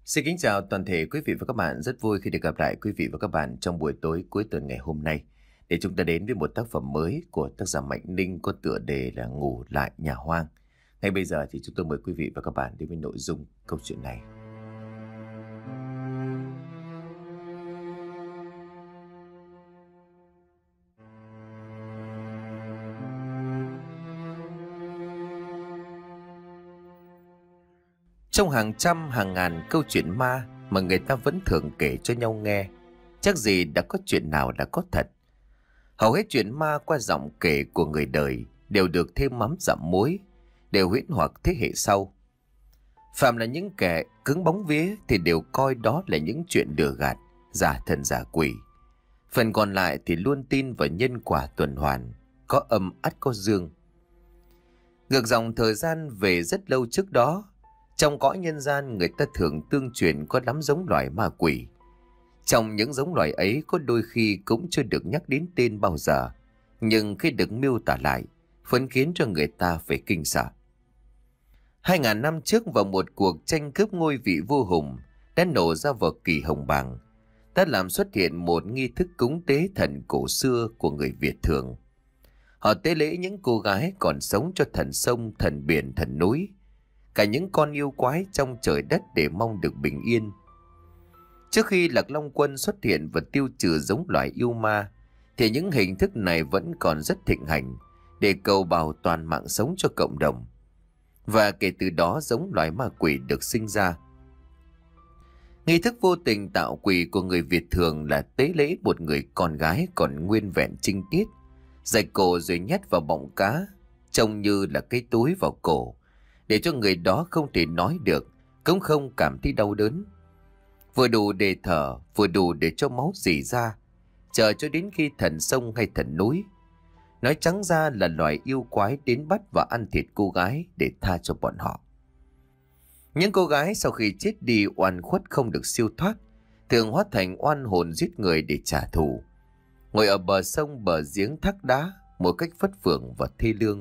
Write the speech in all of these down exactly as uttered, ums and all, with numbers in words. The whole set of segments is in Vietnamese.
Xin kính chào toàn thể quý vị và các bạn, rất vui khi được gặp lại quý vị và các bạn trong buổi tối cuối tuần ngày hôm nay để chúng ta đến với một tác phẩm mới của tác giả Mạnh Ninh có tựa đề là Ngủ Lại Nhà Hoang. Ngay bây giờ thì chúng tôi mời quý vị và các bạn đến với nội dung câu chuyện này. Trong hàng trăm hàng ngàn câu chuyện ma mà người ta vẫn thường kể cho nhau nghe, chắc gì đã có chuyện nào đã có thật. Hầu hết chuyện ma qua giọng kể của người đời đều được thêm mắm dặm muối, đều huyễn hoặc thế hệ sau. Phạm là những kẻ cứng bóng vía thì đều coi đó là những chuyện lừa gạt, giả thần giả quỷ. Phần còn lại thì luôn tin vào nhân quả tuần hoàn, có âm ắt có dương. Ngược dòng thời gian về rất lâu trước đó, trong cõi nhân gian người ta thường tương truyền có lắm giống loài ma quỷ. Trong những giống loài ấy có đôi khi cũng chưa được nhắc đến tên bao giờ, nhưng khi được miêu tả lại, vẫn khiến cho người ta phải kinh sợ. Hai ngàn năm trước, vào một cuộc tranh cướp ngôi vị vua hùng đã nổ ra vào kỳ Hồng Bàng, đã làm xuất hiện một nghi thức cúng tế thần cổ xưa của người Việt thường. Họ tế lễ những cô gái còn sống cho thần sông, thần biển, thần núi, cả những con yêu quái trong trời đất để mong được bình yên. Trước khi Lạc Long Quân xuất hiện và tiêu trừ giống loài yêu ma, thì những hình thức này vẫn còn rất thịnh hành để cầu bảo toàn mạng sống cho cộng đồng. Và kể từ đó giống loài ma quỷ được sinh ra. Nghi thức vô tình tạo quỷ của người Việt thường là tế lễ một người con gái còn nguyên vẹn trinh tiết, rạch cổ rồi nhét vào bọng cá, trông như là cái túi vào cổ, để cho người đó không thể nói được, cũng không cảm thấy đau đớn. Vừa đủ để thở, vừa đủ để cho máu rỉ ra, chờ cho đến khi thần sông hay thần núi, nói trắng ra là loài yêu quái, đến bắt và ăn thịt cô gái để tha cho bọn họ. Những cô gái sau khi chết đi oan khuất không được siêu thoát, thường hóa thành oan hồn giết người để trả thù, ngồi ở bờ sông bờ giếng thác đá một cách phất phưởng và thê lương.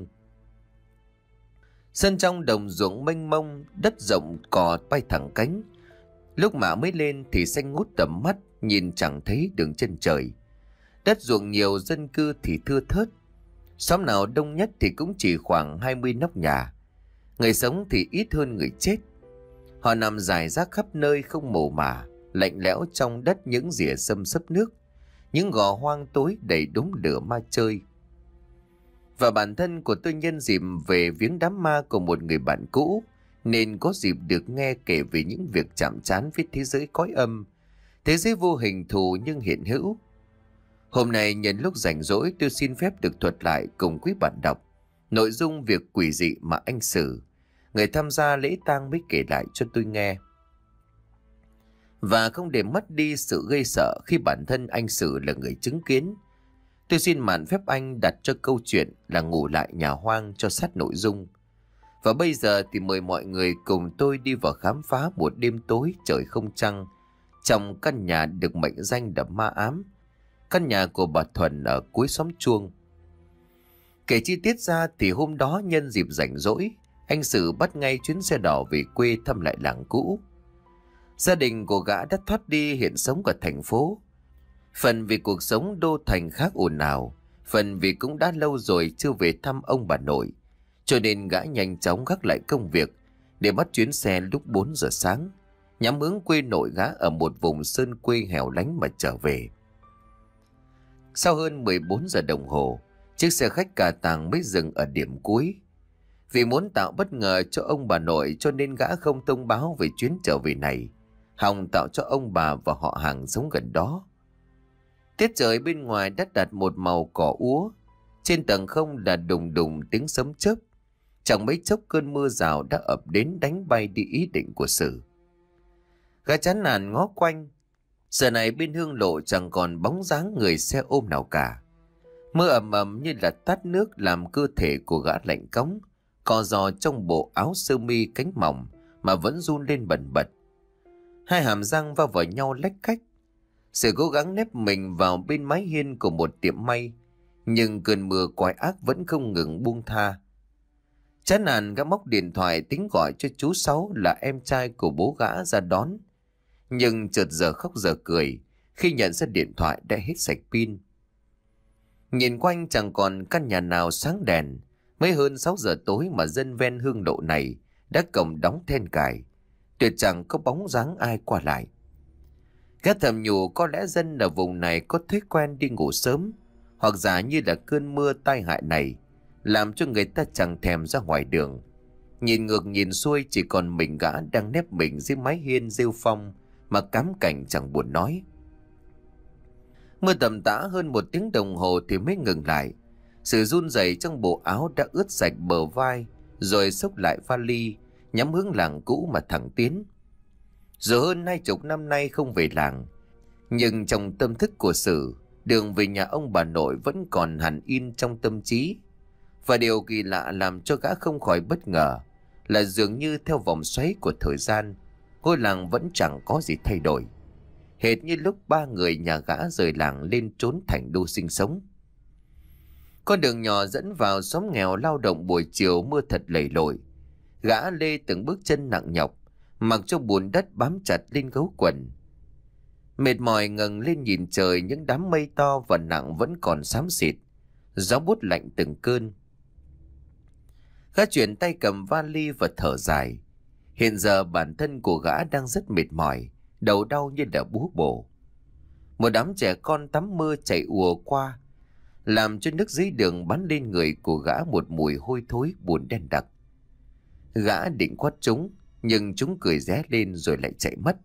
Sân trong đồng ruộng mênh mông, đất rộng cỏ bay thẳng cánh. Lúc mạ mới lên thì xanh ngút tầm mắt, nhìn chẳng thấy đường chân trời. Đất ruộng nhiều, dân cư thì thưa thớt. Xóm nào đông nhất thì cũng chỉ khoảng hai mươi nóc nhà. Người sống thì ít hơn người chết. Họ nằm rải rác khắp nơi không mồ mả, lạnh lẽo trong đất những rìa xâm xấp nước, những gò hoang tối đầy đống lửa ma chơi. Và bản thân của tôi nhân dịp về viếng đám ma của một người bạn cũ, nên có dịp được nghe kể về những việc chạm trán với thế giới cõi âm, thế giới vô hình thù nhưng hiện hữu. Hôm nay nhân lúc rảnh rỗi, tôi xin phép được thuật lại cùng quý bạn đọc nội dung việc quỷ dị mà anh Sử, người tham gia lễ tang, mới kể lại cho tôi nghe. Và không để mất đi sự gây sợ khi bản thân anh Sử là người chứng kiến, tôi xin mạn phép anh đặt cho câu chuyện là Ngủ Lại Nhà Hoang cho sát nội dung. Và bây giờ thì mời mọi người cùng tôi đi vào khám phá một đêm tối trời không trăng trong căn nhà được mệnh danh là ma ám, căn nhà của bà Thuần ở cuối xóm Chuông. Kể chi tiết ra thì hôm đó nhân dịp rảnh rỗi, anh Sử bắt ngay chuyến xe đỏ về quê thăm lại làng cũ. Gia đình của gã đã thoát đi, hiện sống ở thành phố. Phần vì cuộc sống đô thành khác ồn ào, phần vì cũng đã lâu rồi chưa về thăm ông bà nội, cho nên gã nhanh chóng gác lại công việc để bắt chuyến xe lúc bốn giờ sáng, nhắm hướng quê nội gã ở một vùng sơn quê hẻo lánh mà trở về. Sau hơn mười bốn giờ đồng hồ, chiếc xe khách cà tàng mới dừng ở điểm cuối. Vì muốn tạo bất ngờ cho ông bà nội cho nên gã không thông báo về chuyến trở về này, hòng tạo cho ông bà và họ hàng sống gần đó. Tiết trời bên ngoài đã đặt một màu cỏ úa, trên tầng không là đùng đùng tiếng sấm chớp. Chẳng mấy chốc cơn mưa rào đã ập đến đánh bay đi ý định của Sử. Gã chán nản ngó quanh. Giờ này bên hương lộ chẳng còn bóng dáng người xe ôm nào cả. Mưa ầm ầm như là tát nước làm cơ thể của gã lạnh cóng, co giò trong bộ áo sơ mi cánh mỏng mà vẫn run lên bần bật. Hai hàm răng va vào nhau lách cách. Sự cố gắng nép mình vào bên mái hiên của một tiệm may, nhưng cơn mưa quái ác vẫn không ngừng buông tha. Chán nản, gã móc điện thoại tính gọi cho chú Sáu là em trai của bố gã ra đón, Nhưng chợt giờ khóc giờ cười khi nhận ra điện thoại đã hết sạch pin. Nhìn quanh chẳng còn căn nhà nào sáng đèn. Mới hơn sáu giờ tối mà dân ven hương lộ này đã cổng đóng then cài, tuyệt chẳng có bóng dáng ai qua lại. Gã thầm nhủ có lẽ dân ở vùng này có thói quen đi ngủ sớm, hoặc giả như là cơn mưa tai hại này làm cho người ta chẳng thèm ra ngoài đường. Nhìn ngược nhìn xuôi chỉ còn mình gã đang nép mình dưới mái hiên rêu phong mà cám cảnh chẳng buồn nói. Mưa tầm tã hơn một tiếng đồng hồ thì mới ngừng lại. Sự run rẩy trong bộ áo đã ướt sạch bờ vai, rồi xốc lại vali, nhắm hướng làng cũ mà thẳng tiến. Dù hơn hai chục năm nay không về làng, nhưng trong tâm thức của Sử, đường về nhà ông bà nội vẫn còn hằn in trong tâm trí. Và điều kỳ lạ làm cho gã không khỏi bất ngờ là dường như theo vòng xoáy của thời gian, ngôi làng vẫn chẳng có gì thay đổi. Hệt như lúc ba người nhà gã rời làng lên trốn thành đô sinh sống. Con đường nhỏ dẫn vào xóm nghèo lao động buổi chiều mưa thật lầy lội. Gã lê từng bước chân nặng nhọc, mặc cho bùn đất bám chặt lên gấu quần. Mệt mỏi ngẩng lên nhìn trời, những đám mây to và nặng vẫn còn xám xịt, gió buốt lạnh từng cơn. Gã chuyển tay cầm vali và thở dài. Hiện giờ bản thân của gã đang rất mệt mỏi, đầu đau như đã búa bổ. Một đám trẻ con tắm mưa chạy ùa qua, làm cho nước dưới đường bắn lên người của gã một mùi hôi thối buồn đen đặc. Gã định quát chúng, nhưng chúng cười ré lên rồi lại chạy mất.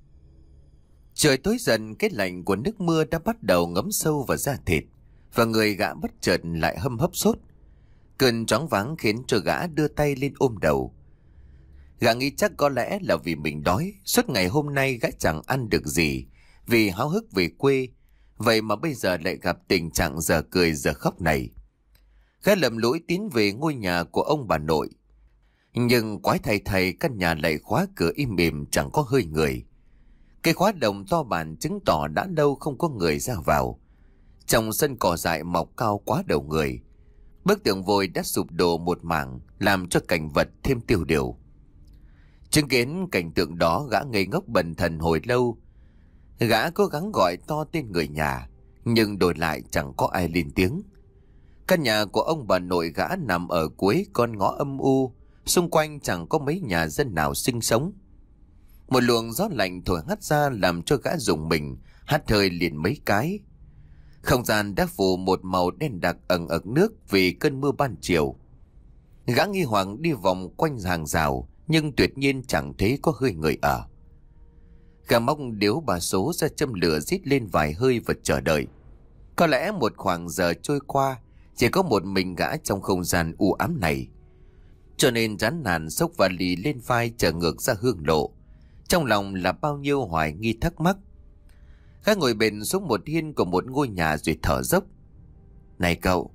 Trời tối dần, cái lạnh của nước mưa đã bắt đầu ngấm sâu vào da thịt, và người gã bất chợt lại hâm hấp sốt. Cơn choáng váng khiến cho gã đưa tay lên ôm đầu. Gã nghĩ chắc có lẽ là vì mình đói, suốt ngày hôm nay gã chẳng ăn được gì vì háo hức về quê, vậy mà bây giờ lại gặp tình trạng giờ cười giờ khóc này. Gã lầm lũi tiến về ngôi nhà của ông bà nội. Nhưng quái thay thay, căn nhà lại khóa cửa im ỉm, chẳng có hơi người. Cái khóa đồng to bản chứng tỏ đã lâu không có người ra vào. Trong sân cỏ dại mọc cao quá đầu người, bức tường vôi đã sụp đổ một mảng, làm cho cảnh vật thêm tiêu điều. Chứng kiến cảnh tượng đó, gã ngây ngốc bần thần hồi lâu. Gã cố gắng gọi to tên người nhà, nhưng đổi lại chẳng có ai lên tiếng. Căn nhà của ông bà nội gã nằm ở cuối con ngõ âm u, xung quanh chẳng có mấy nhà dân nào sinh sống. Một luồng gió lạnh thổi hắt ra làm cho gã rùng mình, hắt hơi liền mấy cái. Không gian đã phủ một màu đen đặc ẩn ẩn nước vì cơn mưa ban chiều. Gã nghi hoặc đi vòng quanh hàng rào, nhưng tuyệt nhiên chẳng thấy có hơi người ở. Gã móc điếu bà số ra châm lửa rít lên vài hơi và chờ đợi. Có lẽ một khoảng giờ trôi qua, chỉ có một mình gã trong không gian u ám này. Cho nên chán nản xốc vali lên vai trở ngược ra hương lộ. Trong lòng là bao nhiêu hoài nghi thắc mắc. Gã ngồi bền xuống một hiên của một ngôi nhà rồi thở dốc. Này cậu!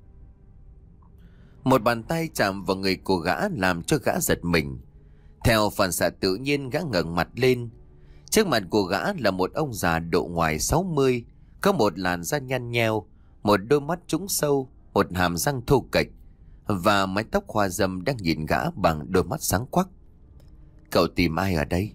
Một bàn tay chạm vào người của gã làm cho gã giật mình. Theo phản xạ tự nhiên, gã ngẩng mặt lên. Trước mặt của gã là một ông già độ ngoài sáu mươi, có một làn da nhăn nheo, một đôi mắt trũng sâu, một hàm răng thô kệch và mái tóc hoa râm đang nhìn gã bằng đôi mắt sáng quắc. Cậu tìm ai ở đây?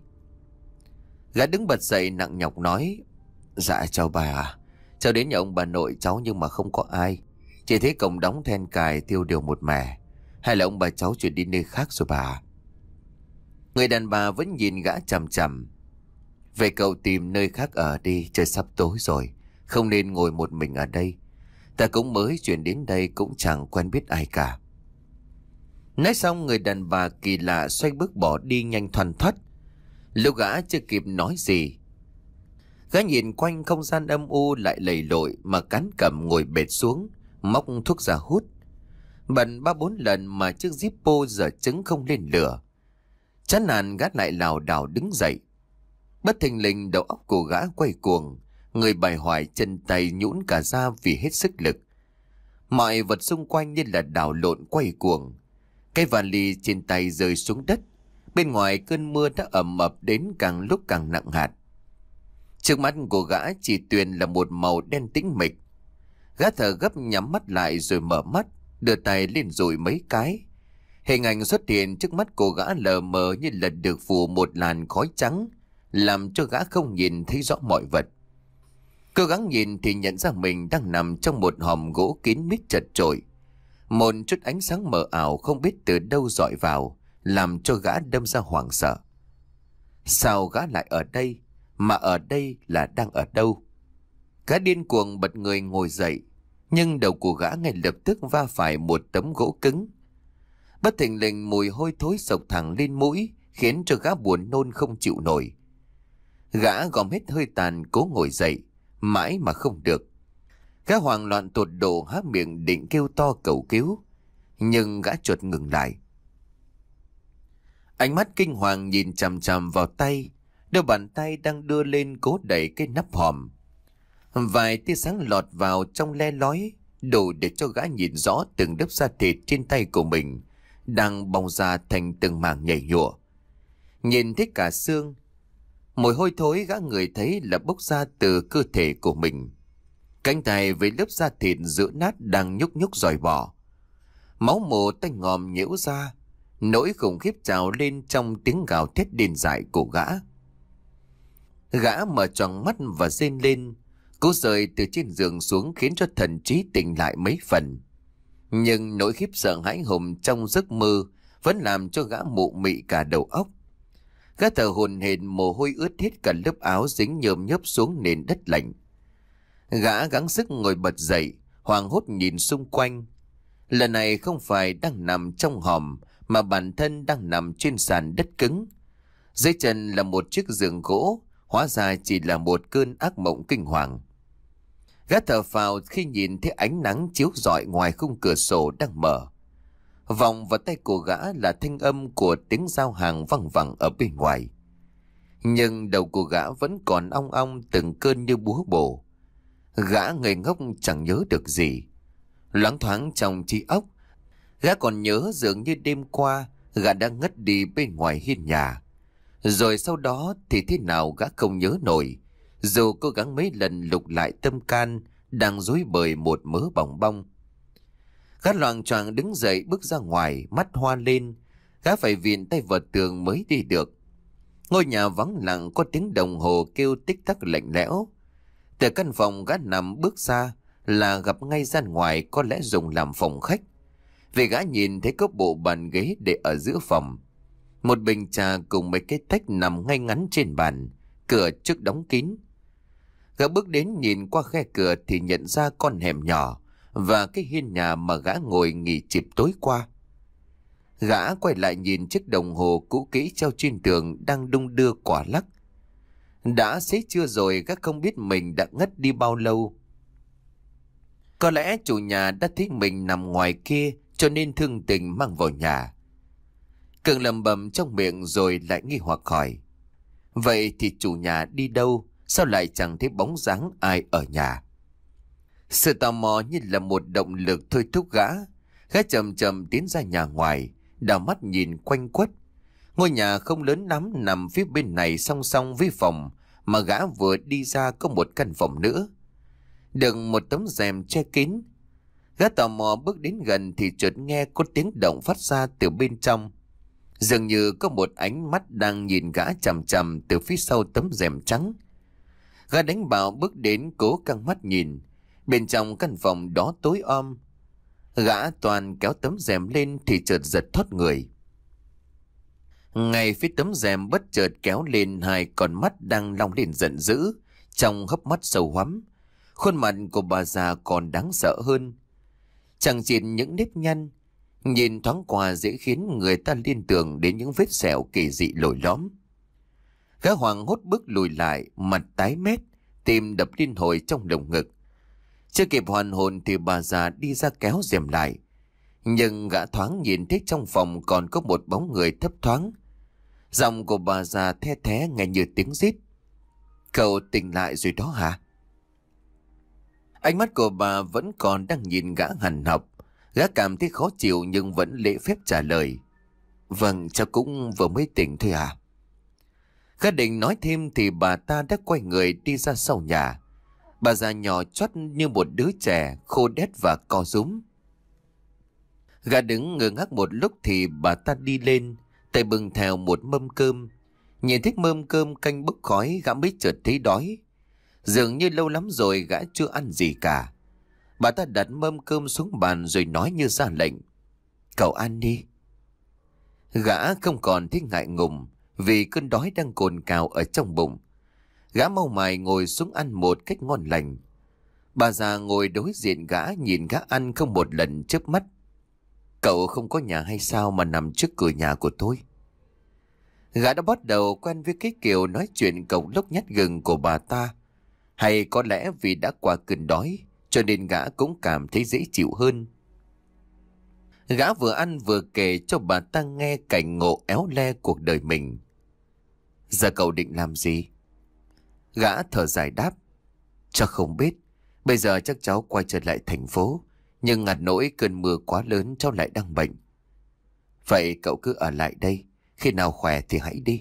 Gã đứng bật dậy nặng nhọc nói. Dạ chào bà à, cháu đến nhà ông bà nội cháu nhưng mà không có ai. Chỉ thấy cổng đóng then cài tiêu điều một mẻ. Hay là ông bà cháu chuyển đi nơi khác rồi bà? Người đàn bà vẫn nhìn gã chằm chằm. Về cậu tìm nơi khác ở đi, trời sắp tối rồi, không nên ngồi một mình ở đây. Ta cũng mới chuyển đến đây, cũng chẳng quen biết ai cả. Nói xong, người đàn bà kỳ lạ xoay bước bỏ đi nhanh thoăn thoắt. Lúc gã chưa kịp nói gì, gã nhìn quanh không gian âm u lại lầy lội mà cán cầm ngồi bệt xuống, móc thuốc ra hút. Bận ba bốn lần mà chiếc Zippo giờ trứng không lên lửa. Chán nản, gã lại lảo đảo đứng dậy. Bất thình lình đầu óc của gã quay cuồng, người bài hoài, chân tay nhũn cả ra vì hết sức lực. Mọi vật xung quanh như là đảo lộn quay cuồng. Cái vali trên tay rơi xuống đất. Bên ngoài cơn mưa đã ẩm ập đến càng lúc càng nặng hạt. Trước mắt của gã chỉ tuyền là một màu đen tĩnh mịch. Gã thở gấp nhắm mắt lại rồi mở mắt, đưa tay lên dụi mấy cái. Hình ảnh xuất hiện trước mắt của gã lờ mờ như là được phủ một làn khói trắng, làm cho gã không nhìn thấy rõ mọi vật. Cố gắng nhìn thì nhận ra mình đang nằm trong một hòm gỗ kín mít chật chội. Một chút ánh sáng mờ ảo không biết từ đâu dọi vào, làm cho gã đâm ra hoảng sợ. Sao gã lại ở đây? Mà ở đây là đang ở đâu? Gã điên cuồng bật người ngồi dậy, nhưng đầu của gã ngay lập tức va phải một tấm gỗ cứng. Bất thình lình mùi hôi thối sộc thẳng lên mũi, khiến cho gã buồn nôn không chịu nổi. Gã gom hết hơi tàn cố ngồi dậy, mãi mà không được. Gã hoảng loạn tột độ há miệng định kêu to cầu cứu, nhưng gã chợt ngừng lại. Ánh mắt kinh hoàng nhìn chằm chằm vào tay, đôi bàn tay đang đưa lên cố đẩy cái nắp hòm. Vài tia sáng lọt vào trong le lói, đủ để cho gã nhìn rõ từng lớp da thịt trên tay của mình đang bong ra thành từng mảng nhảy nhụa. Nhìn thấy cả xương, mùi hôi thối gã người thấy là bốc ra từ cơ thể của mình. Cánh tay với lớp da thịt giữa nát đang nhúc nhúc dòi bỏ. Máu mồ tanh ngòm nhiễu ra, nỗi khủng khiếp trào lên trong tiếng gào thét điên dại của gã. Gã mở tròn mắt và rên lên, cố rời từ trên giường xuống khiến cho thần trí tỉnh lại mấy phần. Nhưng nỗi khiếp sợ hãi hùng trong giấc mơ vẫn làm cho gã mụ mị cả đầu óc. Gã thở hổn hển, mồ hôi ướt hết cả lớp áo dính nhờm nhớp xuống nền đất lạnh. Gã gắng sức ngồi bật dậy, hoảng hốt nhìn xung quanh. Lần này không phải đang nằm trong hòm, mà bản thân đang nằm trên sàn đất cứng. Dưới chân là một chiếc giường gỗ, hóa ra chỉ là một cơn ác mộng kinh hoàng. Gã thở phào khi nhìn thấy ánh nắng chiếu rọi ngoài khung cửa sổ đang mở. Vòng vào tay của gã là thanh âm của tiếng giao hàng văng vẳng ở bên ngoài. Nhưng đầu của gã vẫn còn ong ong từng cơn như búa bổ. Gã ngây ngốc chẳng nhớ được gì. Loáng thoáng trong trí óc, gã còn nhớ dường như đêm qua gã đã ngất đi bên ngoài hiên nhà. Rồi sau đó thì thế nào gã không nhớ nổi, dù cố gắng mấy lần lục lại tâm can đang rối bời một mớ bòng bong. Gã loạng choạng đứng dậy bước ra ngoài, mắt hoa lên. Gã phải viện tay vào tường mới đi được. Ngôi nhà vắng lặng, có tiếng đồng hồ kêu tích tắc lạnh lẽo. Từ căn phòng gã nằm bước ra là gặp ngay ra ngoài, có lẽ dùng làm phòng khách. Vì gã nhìn thấy có bộ bàn ghế để ở giữa phòng, một bình trà cùng mấy cái tách nằm ngay ngắn trên bàn, cửa trước đóng kín. Gã bước đến nhìn qua khe cửa thì nhận ra con hẻm nhỏ và cái hiên nhà mà gã ngồi nghỉ chịp tối qua. Gã quay lại nhìn chiếc đồng hồ cũ kỹ treo trên tường đang đung đưa quả lắc. Đã xế trưa rồi, gã không biết mình đã ngất đi bao lâu. Có lẽ chủ nhà đã thấy mình nằm ngoài kia cho nên thương tình mang vào nhà. Cường lầm bầm trong miệng rồi lại nghi hoặc hỏi: vậy thì chủ nhà đi đâu? Sao lại chẳng thấy bóng dáng ai ở nhà? Sự tò mò như là một động lực thôi thúc gã. Gã chậm chậm tiến ra nhà ngoài, đảo mắt nhìn quanh quất. Ngôi nhà không lớn lắm, nằm phía bên này song song với phòng mà gã vừa đi ra có một căn phòng nữa, được một tấm rèm che kín. Gã tò mò bước đến gần thì chợt nghe có tiếng động phát ra từ bên trong. Dường như có một ánh mắt đang nhìn gã chằm chằm từ phía sau tấm rèm trắng. Gã đánh bạo bước đến cố căng mắt nhìn. Bên trong căn phòng đó tối om. Gã toàn kéo tấm rèm lên thì chợt giật thoát người. Ngay phía tấm rèm bất chợt kéo lên, hai con mắt đang long lên giận dữ, trong hốc mắt sâu hoắm. Khuôn mặt của bà già còn đáng sợ hơn. Chẳng chỉ những nếp nhăn, nhìn thoáng qua dễ khiến người ta liên tưởng đến những vết sẹo kỳ dị lồi lõm. Gã hoảng hốt bước lùi lại, mặt tái mét, tim đập liên hồi trong lồng ngực. Chưa kịp hoàn hồn thì bà già đi ra kéo rèm lại. Nhưng gã thoáng nhìn thấy trong phòng còn có một bóng người thấp thoáng. Giọng của bà già the thé nghe như tiếng rít: cậu tỉnh lại rồi đó hả? Ánh mắt của bà vẫn còn đang nhìn gã hằn học. Gã cảm thấy khó chịu nhưng vẫn lễ phép trả lời: vâng, cháu cũng vừa mới tỉnh thôi à. Gã định nói thêm thì bà ta đã quay người đi ra sau nhà. Bà già nhỏ chót như một đứa trẻ, khô đét và co rúm. Gã đứng ngơ ngác một lúc thì bà ta đi lên, tay bưng theo một mâm cơm. Nhìn thấy mâm cơm canh bốc khói, gã mới chợt thấy đói. Dường như lâu lắm rồi gã chưa ăn gì cả. Bà ta đặt mâm cơm xuống bàn rồi nói như ra lệnh. Cậu ăn đi. Gã không còn thấy ngại ngùng vì cơn đói đang cồn cào ở trong bụng. Gã mau mài ngồi xuống ăn một cách ngon lành. Bà già ngồi đối diện gã nhìn gã ăn không một lần chớp mắt. Cậu không có nhà hay sao mà nằm trước cửa nhà của tôi? Gã đã bắt đầu quen với cái kiểu nói chuyện cộc lốc nhát gừng của bà ta. Hay có lẽ vì đã qua cơn đói cho nên gã cũng cảm thấy dễ chịu hơn. Gã vừa ăn vừa kể cho bà ta nghe cảnh ngộ éo le cuộc đời mình. Giờ cậu định làm gì? Gã thở dài đáp. Cháu không biết. Bây giờ chắc cháu quay trở lại thành phố. Nhưng ngặt nỗi cơn mưa quá lớn cháu lại đang bệnh. Vậy cậu cứ ở lại đây. Khi nào khỏe thì hãy đi.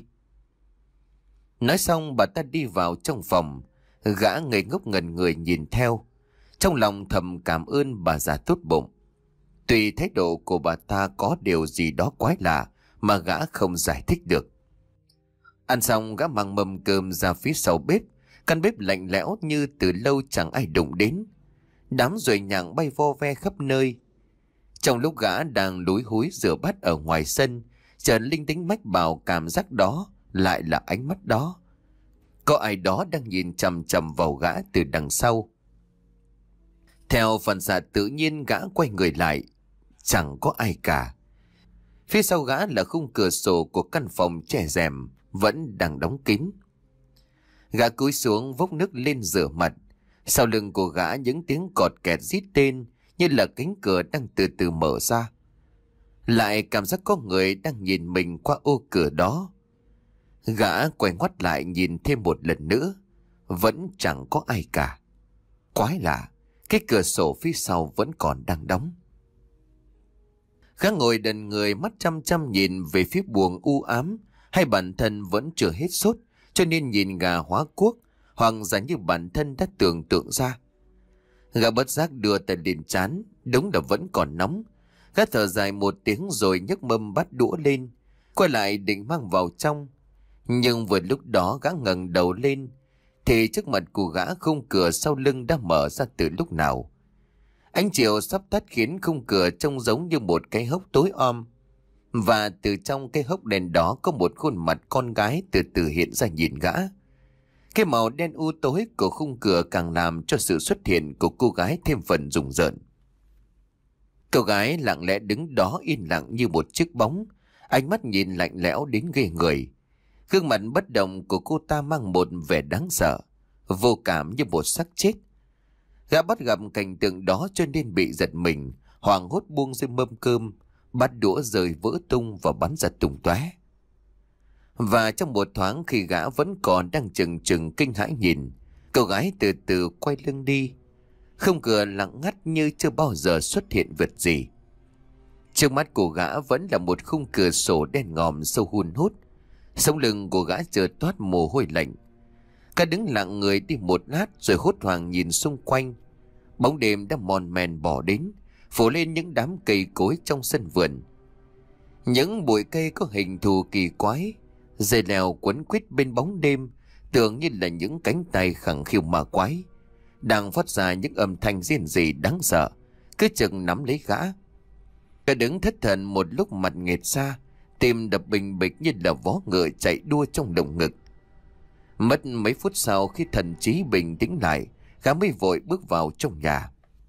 Nói xong bà ta đi vào trong phòng. Gã ngây ngốc ngẩn người nhìn theo. Trong lòng thầm cảm ơn bà già tốt bụng. Tuy thái độ của bà ta có điều gì đó quái lạ mà gã không giải thích được. Ăn xong gã mang mâm cơm ra phía sau bếp. Căn bếp lạnh lẽo như từ lâu chẳng ai đụng đến. Đám ruồi nhặng bay vo ve khắp nơi. Trong lúc gã đang lúi húi rửa bát ở ngoài sân, chợt linh tính mách bảo cảm giác đó lại là ánh mắt đó. Có ai đó đang nhìn chằm chằm vào gã từ đằng sau. Theo phản xạ tự nhiên gã quay người lại. Chẳng có ai cả. Phía sau gã là khung cửa sổ của căn phòng che rèm vẫn đang đóng kín. Gã cúi xuống vốc nước lên rửa mặt. Sau lưng của gã những tiếng cọt kẹt rít tên như là cánh cửa đang từ từ mở ra. Lại cảm giác có người đang nhìn mình qua ô cửa đó. Gã quay ngoắt lại nhìn thêm một lần nữa. Vẫn chẳng có ai cả. Quái lạ, cái cửa sổ phía sau vẫn còn đang đóng. Gã ngồi đần người mắt chăm chăm nhìn về phía buồng u ám. Hay bản thân vẫn chưa hết sốt cho nên nhìn gà hóa cuốc, hoặc giả như bản thân đã tưởng tượng ra. Gã bất giác đưa tay lên trán, đúng là vẫn còn nóng. Gã thở dài một tiếng rồi nhấc mâm bát đũa lên, quay lại định mang vào trong. Nhưng vừa lúc đó gã ngẩng đầu lên, thì trước mặt của gã khung cửa sau lưng đã mở ra từ lúc nào. Ánh chiều sắp tắt khiến khung cửa trông giống như một cái hốc tối om. Và từ trong cái hốc đèn đó có một khuôn mặt con gái từ từ hiện ra nhìn gã. Cái màu đen u tối của khung cửa càng làm cho sự xuất hiện của cô gái thêm phần rùng rợn. Cô gái lặng lẽ đứng đó yên lặng như một chiếc bóng, ánh mắt nhìn lạnh lẽo đến ghê người. Gương mặt bất động của cô ta mang một vẻ đáng sợ, vô cảm như một xác chết. Gã bắt gặp cảnh tượng đó cho nên bị giật mình, hoảng hốt buông rơi mâm cơm, bát đũa rơi vỡ tung và bắn ra tung tóe. Và trong một thoáng khi gã vẫn còn đang chừng chừng kinh hãi nhìn, cô gái từ từ quay lưng đi. Không cửa lặng ngắt như chưa bao giờ xuất hiện vật gì. Trước mắt của gã vẫn là một khung cửa sổ đen ngòm sâu hun hút. Sống lưng của gã chợt toát mồ hôi lạnh. Gã đứng lặng người đi một lát rồi hốt hoảng nhìn xung quanh. Bóng đêm đã mòn mèn bỏ đến, phủ lên những đám cây cối trong sân vườn. Những bụi cây có hình thù kỳ quái, dây leo quấn quýt bên bóng đêm, tưởng như là những cánh tay khẳng khiu ma quái, đang phát ra những âm thanh rên rỉ đáng sợ, cứ chừng nắm lấy gã. Gã đứng thất thần một lúc mặt nghệt ra, tim đập bình bịch như là vó ngựa chạy đua trong lồng ngực. Mất mấy phút sau khi thần trí bình tĩnh lại, gã mới vội bước vào trong nhà.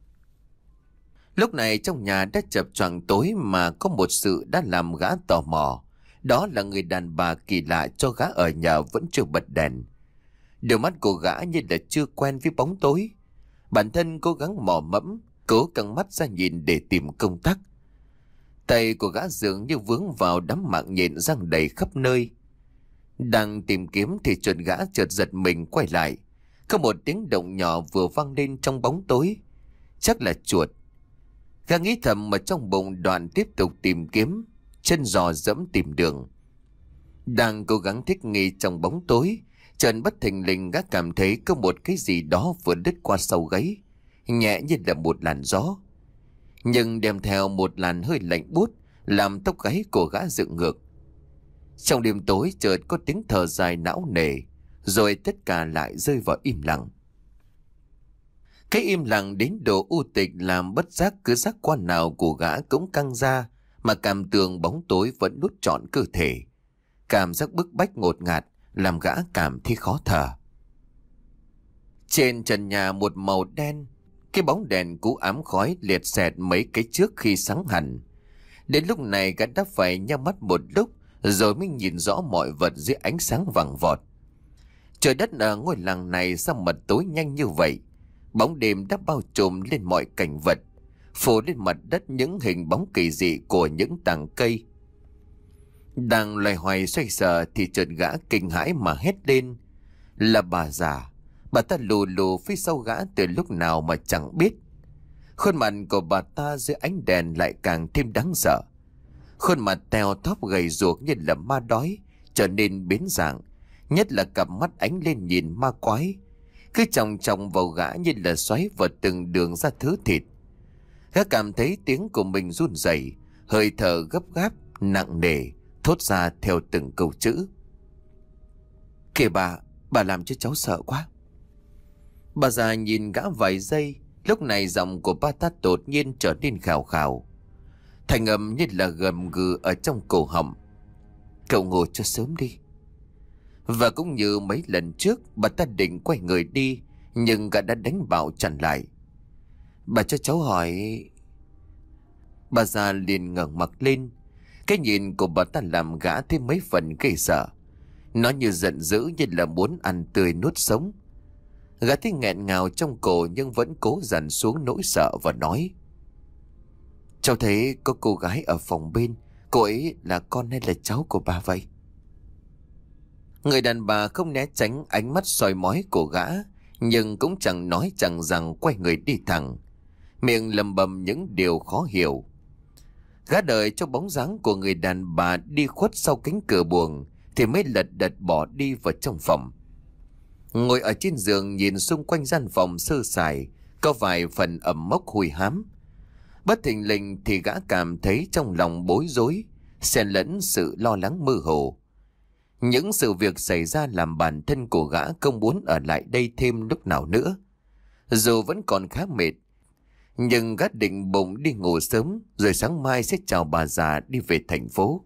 Lúc này trong nhà đã chập choạng tối mà có một sự đã làm gã tò mò. Đó là người đàn bà kỳ lạ cho gã ở nhà vẫn chưa bật đèn. Đôi mắt của gã như là chưa quen với bóng tối. Bản thân cố gắng mò mẫm, cố căng mắt ra nhìn để tìm công tắc. Tay của gã dường như vướng vào đám mạng nhện răng đầy khắp nơi. Đang tìm kiếm thì chợt gã chợt giật mình quay lại. Có một tiếng động nhỏ vừa vang lên trong bóng tối. Chắc là chuột. Gã nghĩ thầm mà trong bụng đoạn tiếp tục tìm kiếm, chân giò dẫm tìm đường. Đang cố gắng thích nghi trong bóng tối, chợt bất thình lình gã cảm thấy có một cái gì đó vừa đứt qua sau gáy, nhẹ như là một làn gió, nhưng đem theo một làn hơi lạnh buốt làm tóc gáy của gã dựng ngược. Trong đêm tối chợt có tiếng thở dài não nề, rồi tất cả lại rơi vào im lặng. Cái im lặng đến độ u tịch làm bất giác cứ giác quan nào của gã cũng căng ra, mà cảm tưởng bóng tối vẫn nuốt trọn cơ thể. Cảm giác bức bách ngột ngạt làm gã cảm thấy khó thở. Trên trần nhà một màu đen, cái bóng đèn cũ ám khói liệt xẹt mấy cái trước khi sáng hẳn. Đến lúc này gã đã phải nhắm mắt một lúc rồi mới nhìn rõ mọi vật dưới ánh sáng vàng vọt. Trời đất ở ngôi làng này sao mà tối nhanh như vậy? Bóng đêm đã bao trùm lên mọi cảnh vật, phủ lên mặt đất những hình bóng kỳ dị của những tàng cây. Đang loay hoay xoay sở thì chợt gã kinh hãi mà hét lên. Là bà già. Bà ta lù lù phía sau gã từ lúc nào mà chẳng biết. Khuôn mặt của bà ta dưới ánh đèn lại càng thêm đáng sợ. Khuôn mặt teo tóp gầy guộc như là ma đói, trở nên biến dạng, nhất là cặp mắt ánh lên nhìn ma quái, cứ chòng chòng vào gã như là xoáy vào từng đường ra thứ thịt. Gã cảm thấy tiếng của mình run rẩy, hơi thở gấp gáp, nặng nề, thốt ra theo từng câu chữ. Kìa bà, bà làm cho cháu sợ quá. Bà già nhìn gã vài giây, lúc này giọng của bà ta đột nhiên trở nên khàn khàn, thành âm như là gầm gừ ở trong cổ họng. Cậu ngồi cho sớm đi. Và cũng như mấy lần trước, bà ta định quay người đi, nhưng gã đã đánh bạo chặn lại. Bà cho cháu hỏi. Bà già liền ngẩng mặt lên. Cái nhìn của bà ta làm gã thêm mấy phần ghê sợ. Nó như giận dữ, như là muốn ăn tươi nuốt sống. Gã thấy nghẹn ngào trong cổ nhưng vẫn cố dằn xuống nỗi sợ và nói. Cháu thấy có cô gái ở phòng bên. Cô ấy là con hay là cháu của bà vậy? Người đàn bà không né tránh ánh mắt soi mói của gã, nhưng cũng chẳng nói chẳng rằng, quay người đi thẳng, miệng lầm bầm những điều khó hiểu. Gã đợi cho bóng dáng của người đàn bà đi khuất sau cánh cửa buồng thì mới lật đật bỏ đi vào trong phòng. Ngồi ở trên giường nhìn xung quanh gian phòng sơ sài, có vài phần ẩm mốc hùi hám. Bất thình lình thì gã cảm thấy trong lòng bối rối, xen lẫn sự lo lắng mơ hồ. Những sự việc xảy ra làm bản thân của gã không muốn ở lại đây thêm lúc nào nữa. Dù vẫn còn khá mệt, nhưng gã định bụng đi ngủ sớm, rồi sáng mai sẽ chào bà già đi về thành phố.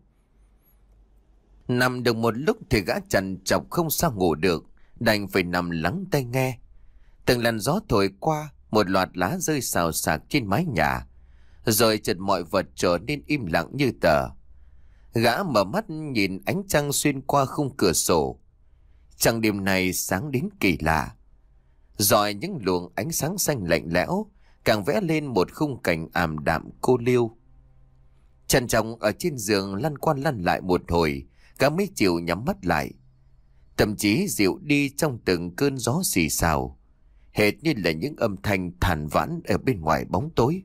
Nằm được một lúc thì gã trằn trọc không sao ngủ được, đành phải nằm lắng tai nghe. Từng làn gió thổi qua, một loạt lá rơi xào xạc trên mái nhà, rồi chợt mọi vật trở nên im lặng như tờ. Gã mở mắt nhìn ánh trăng xuyên qua khung cửa sổ. Trăng đêm này sáng đến kỳ lạ, rọi những luồng ánh sáng xanh lạnh lẽo, càng vẽ lên một khung cảnh ảm đạm cô liêu. Trần trọng ở trên giường lăn qua lăn lại một hồi, gã mới chịu nhắm mắt lại. Tâm trí dịu đi trong từng cơn gió xì xào, hệt như là những âm thanh than vãn ở bên ngoài bóng tối.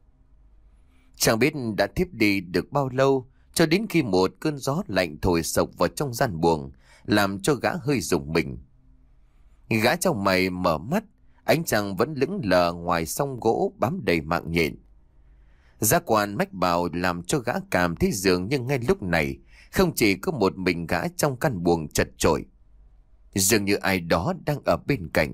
Chẳng biết đã thiếp đi được bao lâu, cho đến khi một cơn gió lạnh thổi sộc vào trong gian buồng, làm cho gã hơi rùng mình. Gã trong mày mở mắt, ánh trăng vẫn lững lờ ngoài song gỗ bám đầy mạng nhện. Giác quan mách bảo làm cho gã cảm thấy dường như ngay lúc này không chỉ có một mình gã trong căn buồng chật chội, dường như ai đó đang ở bên cạnh.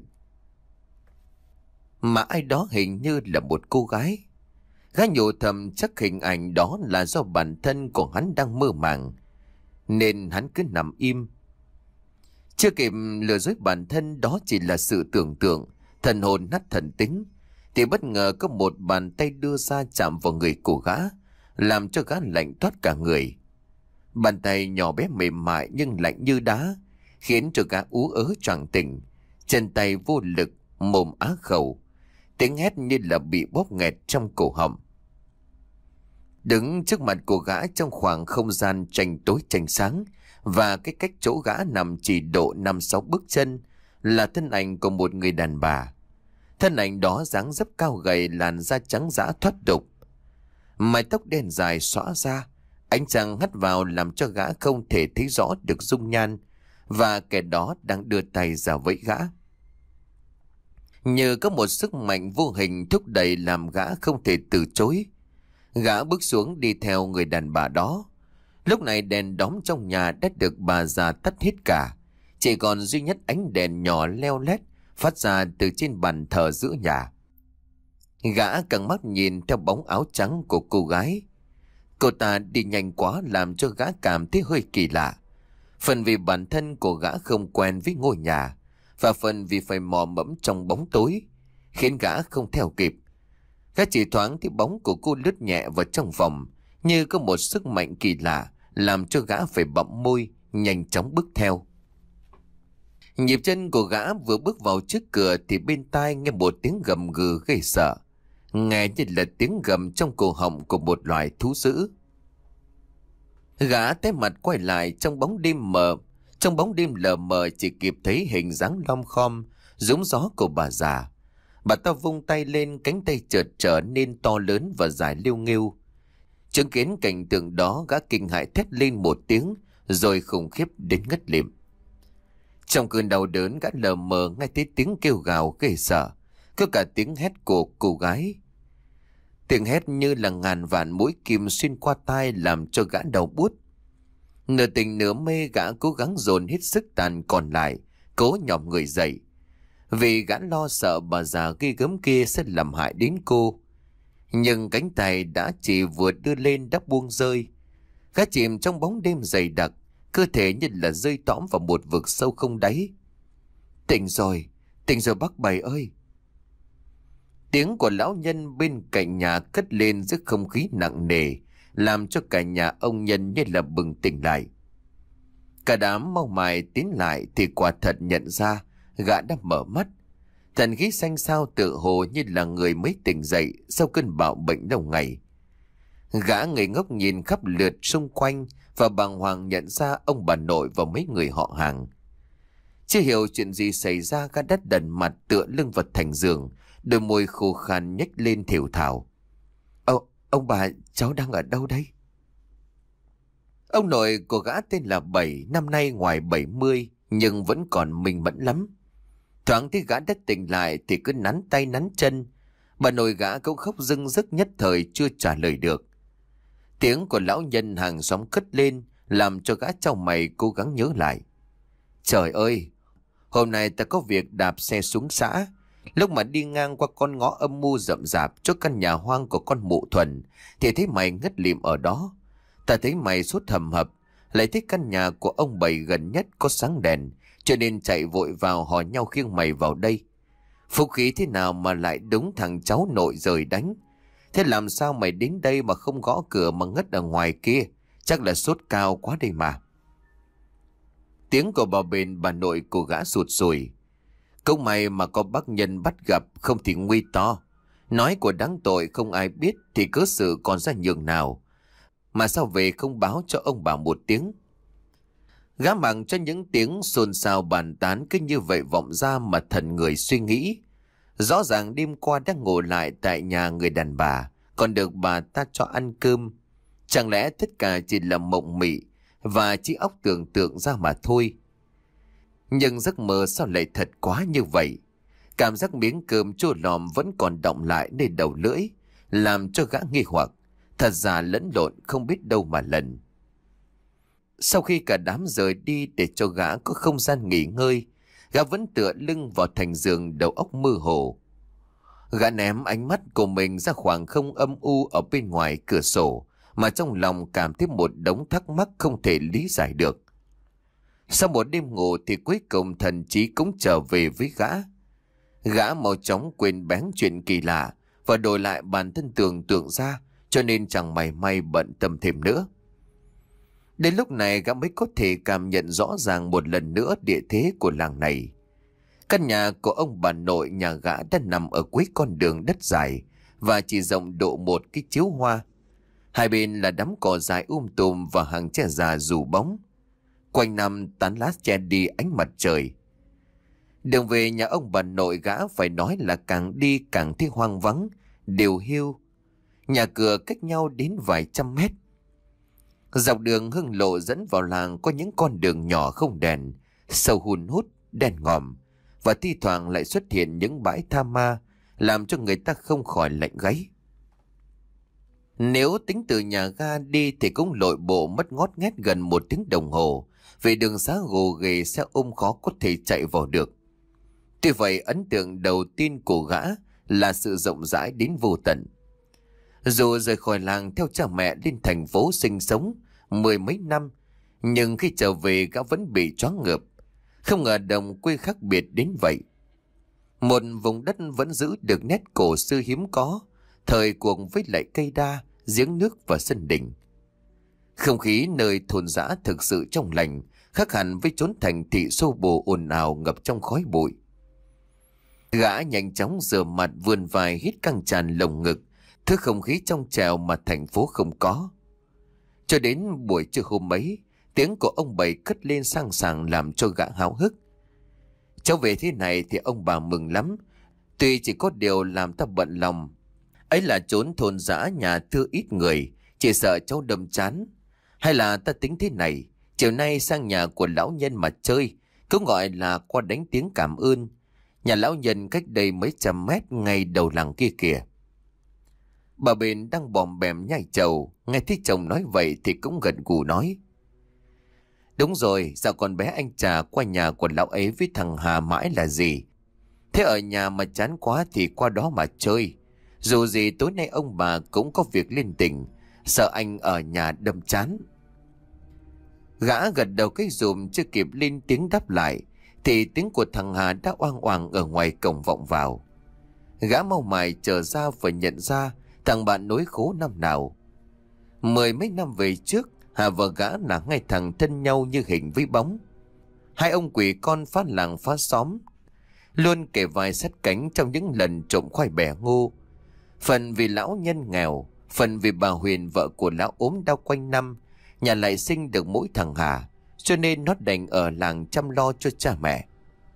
Mà ai đó hình như là một cô gái. Gã nhủ thầm chắc hình ảnh đó là do bản thân của hắn đang mơ màng, nên hắn cứ nằm im. Chưa kịp lừa dối bản thân đó chỉ là sự tưởng tượng, thần hồn nát thần tính, thì bất ngờ có một bàn tay đưa ra chạm vào người của gã, làm cho gã lạnh toát cả người. Bàn tay nhỏ bé mềm mại nhưng lạnh như đá, khiến cho gã ú ớ choàng tỉnh, chân tay vô lực, mồm á khẩu, tiếng hét như là bị bóp nghẹt trong cổ họng. Đứng trước mặt của gã trong khoảng không gian tranh tối tranh sáng, và cái cách chỗ gã nằm chỉ độ năm sáu bước chân, là thân ảnh của một người đàn bà. Thân ảnh đó dáng dấp cao gầy, làn da trắng dã thoát tục, mái tóc đen dài xõa ra, ánh trăng hắt vào làm cho gã không thể thấy rõ được dung nhan, và kẻ đó đang đưa tay ra vẫy gã. Như có một sức mạnh vô hình thúc đẩy làm gã không thể từ chối. Gã bước xuống đi theo người đàn bà đó. Lúc này đèn đóm trong nhà đã được bà già tắt hết cả, chỉ còn duy nhất ánh đèn nhỏ leo lét phát ra từ trên bàn thờ giữa nhà. Gã căng mắt nhìn theo bóng áo trắng của cô gái. Cô ta đi nhanh quá làm cho gã cảm thấy hơi kỳ lạ. Phần vì bản thân của gã không quen với ngôi nhà, và phần vì phải mò mẫm trong bóng tối, khiến gã không theo kịp. Gã chỉ thoáng thấy bóng của cô lướt nhẹ vào trong phòng, như có một sức mạnh kỳ lạ làm cho gã phải bặm môi, nhanh chóng bước theo. Nhịp chân của gã vừa bước vào trước cửa thì bên tai nghe một tiếng gầm gừ gây sợ, nghe như là tiếng gầm trong cổ họng của một loài thú dữ. Gã té mặt quay lại trong bóng đêm mờ, trong bóng đêm lờ mờ chỉ kịp thấy hình dáng lom khom, rúng gió của bà già. Bà ta vung tay lên, cánh tay chợt trở nên to lớn và dài liêu nghêu. Chứng kiến cảnh tượng đó, gã kinh hãi thét lên một tiếng, rồi khủng khiếp đến ngất lịm. Trong cơn đau đớn, gã lờ mờ nghe thấy tiếng kêu gào ghê sợ, có cả tiếng hét của cô gái. Tiếng hét như là ngàn vạn mũi kim xuyên qua tai làm cho gã đau buốt. Nửa tỉnh nửa mê, gã cố gắng dồn hết sức tàn còn lại, cố nhòm người dậy, vì gã lo sợ bà già ghê gớm kia sẽ làm hại đến cô. Nhưng cánh tay đã chỉ vừa đưa lên đã buông rơi. Gã chìm trong bóng đêm dày đặc, cơ thể như là rơi tõm vào một vực sâu không đáy. Tỉnh rồi, tỉnh rồi bác Bảy ơi. Tiếng của lão nhân bên cạnh nhà cất lên giữa không khí nặng nề, làm cho cả nhà ông Nhân như là bừng tỉnh lại. Cả đám mau mải tiến lại thì quả thật nhận ra gã đã mở mắt. Thần khí xanh xao tự hồ như là người mới tỉnh dậy sau cơn bạo bệnh lâu ngày. Gã ngây ngốc nhìn khắp lượt xung quanh và bàng hoàng nhận ra ông bà nội và mấy người họ hàng. Chưa hiểu chuyện gì xảy ra, gã đất đần mặt tựa lưng vật thành giường, đôi môi khô khan nhếch lên thều thào. Ô, ông bà, cháu đang ở đâu đây? Ông nội của gã tên là Bảy, năm nay ngoài bảy mươi nhưng vẫn còn minh mẫn lắm. Thoáng thấy gã đất tỉnh lại thì cứ nắn tay nắn chân. Bà nội gã cũng khóc rưng rức nhất thời chưa trả lời được. Tiếng của lão nhân hàng xóm cất lên làm cho gã chau mày cố gắng nhớ lại. Trời ơi, hôm nay ta có việc đạp xe xuống xã. Lúc mà đi ngang qua con ngõ âm mưu rậm rạp chỗ căn nhà hoang của con Mụ Thuần thì thấy mày ngất lịm ở đó. Ta thấy mày sốt hầm hập, lại thấy căn nhà của ông Bảy gần nhất có sáng đèn, cho nên chạy vội vào hò nhau khiêng mày vào đây. Phúc khí thế nào mà lại đúng thằng cháu nội rời đánh. Thế làm sao mày đến đây mà không gõ cửa mà ngất ở ngoài kia? Chắc là sốt cao quá đây mà. Tiếng của bà Bền, bà nội của gã sụt sùi. Câu mày mà có bác Nhân bắt gặp, không thì nguy to. Nói của đáng tội không ai biết thì cớ sự còn ra nhường nào. Mà sao về không báo cho ông bà một tiếng? Gã mặc cho những tiếng xôn xao bàn tán cứ như vậy vọng ra mà thần người suy nghĩ. Rõ ràng đêm qua đang ngồi lại tại nhà người đàn bà, còn được bà ta cho ăn cơm. Chẳng lẽ tất cả chỉ là mộng mị và chỉ óc tưởng tượng ra mà thôi? Nhưng giấc mơ sao lại thật quá như vậy? Cảm giác miếng cơm chua lòm vẫn còn đọng lại nơi đầu lưỡi, làm cho gã nghi hoặc, thật giả lẫn lộn không biết đâu mà lần. Sau khi cả đám rời đi để cho gã có không gian nghỉ ngơi, gã vẫn tựa lưng vào thành giường, đầu óc mơ hồ. Gã ném ánh mắt của mình ra khoảng không âm u ở bên ngoài cửa sổ, mà trong lòng cảm thấy một đống thắc mắc không thể lý giải được. Sau một đêm ngủ thì cuối cùng thần trí cũng trở về với gã. Gã mau chóng quên bén chuyện kỳ lạ và đổi lại bản thân tưởng tượng ra, cho nên chẳng mảy may bận tâm thêm nữa. Đến lúc này gã mới có thể cảm nhận rõ ràng một lần nữa địa thế của làng này. Căn nhà của ông bà nội nhà gã đã nằm ở cuối con đường đất dài và chỉ rộng độ một cái chiếu hoa. Hai bên là đám cỏ dài um tùm và hàng tre già rủ bóng. Quanh năm tán lá che đi ánh mặt trời. Đường về nhà ông bà nội gã phải nói là càng đi càng thấy hoang vắng, điều hiu. Nhà cửa cách nhau đến vài trăm mét. Dọc đường hương lộ dẫn vào làng có những con đường nhỏ không đèn, sâu hun hút, đen ngòm, và thi thoảng lại xuất hiện những bãi tha ma, làm cho người ta không khỏi lạnh gáy. Nếu tính từ nhà ga đi thì cũng lội bộ mất ngót nghét gần một tiếng đồng hồ, vì đường xá gồ ghề xe ôm khó có thể chạy vào được. Tuy vậy ấn tượng đầu tiên của gã là sự rộng rãi đến vô tận. Dù rời khỏi làng theo cha mẹ lên thành phố sinh sống mười mấy năm, nhưng khi trở về gã vẫn bị choáng ngợp. Không ngờ đồng quê khác biệt đến vậy. Một vùng đất vẫn giữ được nét cổ xưa hiếm có, thời cuộc với lại cây đa, giếng nước và sân đình. Không khí nơi thôn dã thực sự trong lành, khác hẳn với chốn thành thị xô bồ ồn ào ngập trong khói bụi. Gã nhanh chóng rửa mặt vươn vai hít căng tràn lồng ngực, thứ không khí trong trẻo mà thành phố không có. Cho đến buổi trưa hôm ấy, tiếng của ông Bảy cất lên sang sảng làm cho gã háo hức. Cháu về thế này thì ông bà mừng lắm, tuy chỉ có điều làm ta bận lòng. Ấy là chốn thôn dã nhà thưa ít người, chỉ sợ cháu đâm chán. Hay là ta tính thế này, chiều nay sang nhà của lão nhân mà chơi, cũng gọi là qua đánh tiếng cảm ơn. Nhà lão nhân cách đây mấy trăm mét ngay đầu làng kia kìa. Bà Bền đang bòm bèm nhai trầu, nghe thấy chồng nói vậy thì cũng gật gù nói. Đúng rồi, sao con bé anh Trà qua nhà của lão ấy với thằng Hà mãi là gì? Thế ở nhà mà chán quá thì qua đó mà chơi. Dù gì tối nay ông bà cũng có việc liên tình, sợ anh ở nhà đâm chán. Gã gật đầu cái dùm chưa kịp lên tiếng đáp lại, thì tiếng của thằng Hà đã oang oang ở ngoài cổng vọng vào. Gã mau mải trở ra và nhận ra thằng bạn nối khố năm nào. Mười mấy năm về trước, Hà và gã là ngay thằng thân nhau như hình với bóng. Hai ông quỷ con phá làng phá xóm, luôn kề vai sát cánh trong những lần trộm khoai bẻ ngô. Phần vì lão nhân nghèo, phần vì bà Huyền vợ của lão ốm đau quanh năm, nhà lại sinh được mỗi thằng Hà, cho nên nó đành ở làng chăm lo cho cha mẹ.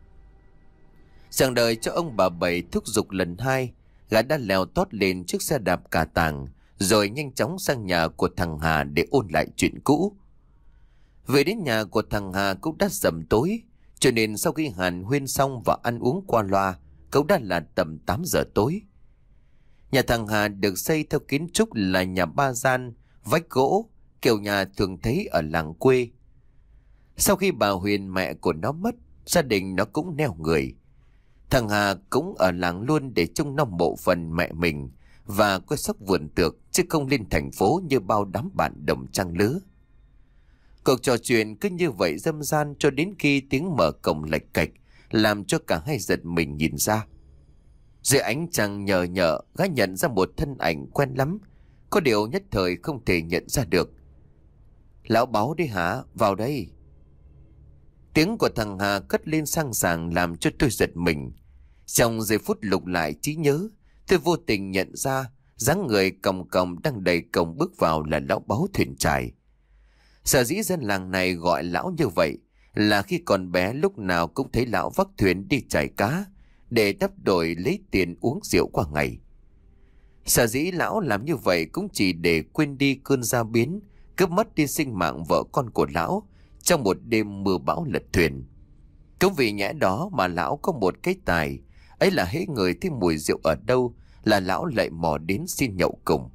Rằng đợi cho ông bà Bảy thúc giục lần hai, gã đã leo tót lên chiếc xe đạp cà tàng, rồi nhanh chóng sang nhà của thằng Hà để ôn lại chuyện cũ. Về đến nhà của thằng Hà cũng đã sầm tối, cho nên sau khi hàn huyên xong và ăn uống qua loa, cũng đã là tầm tám giờ tối. Nhà thằng Hà được xây theo kiến trúc là nhà ba gian, vách gỗ, kiểu nhà thường thấy ở làng quê. Sau khi bà Huyền mẹ của nó mất, gia đình nó cũng neo người. Thằng Hà cũng ở làng luôn để trông nom mộ phần mẹ mình và quét sóc vườn tược, chứ không lên thành phố như bao đám bạn đồng trang lứa. Cuộc trò chuyện cứ như vậy dâm gian cho đến khi tiếng mở cổng lạch cạch làm cho cả hai giật mình nhìn ra. Dưới ánh trăng nhờ nhợ, gã nhận ra một thân ảnh quen lắm, có điều nhất thời không thể nhận ra được. Lão Báu đấy hả? Vào đây. Tiếng của thằng Hà cất lên sang sảng làm cho tôi giật mình. Trong giây phút lục lại trí nhớ, tôi vô tình nhận ra dáng người còng còng đang đầy cổng bước vào là lão Báu thuyền trài. Sở dĩ dân làng này gọi lão như vậy là khi còn bé lúc nào cũng thấy lão vác thuyền đi chài cá để đắp đổi lấy tiền uống rượu qua ngày. Sở dĩ lão làm như vậy cũng chỉ để quên đi cơn gia biến, cướp mất đi sinh mạng vợ con của lão trong một đêm mưa bão lật thuyền. Cũng vì nhẽ đó mà lão có một cái tài, ấy là hễ người thấy mùi rượu ở đâu là lão lại mò đến xin nhậu cùng.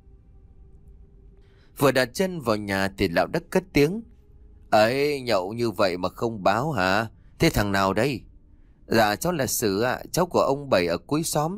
Vừa đặt chân vào nhà thì lão đã cất tiếng. Ấy, nhậu như vậy mà không báo hả? Thế thằng nào đây? Dạ cháu là Sử ạ, cháu của ông Bảy ở cuối xóm.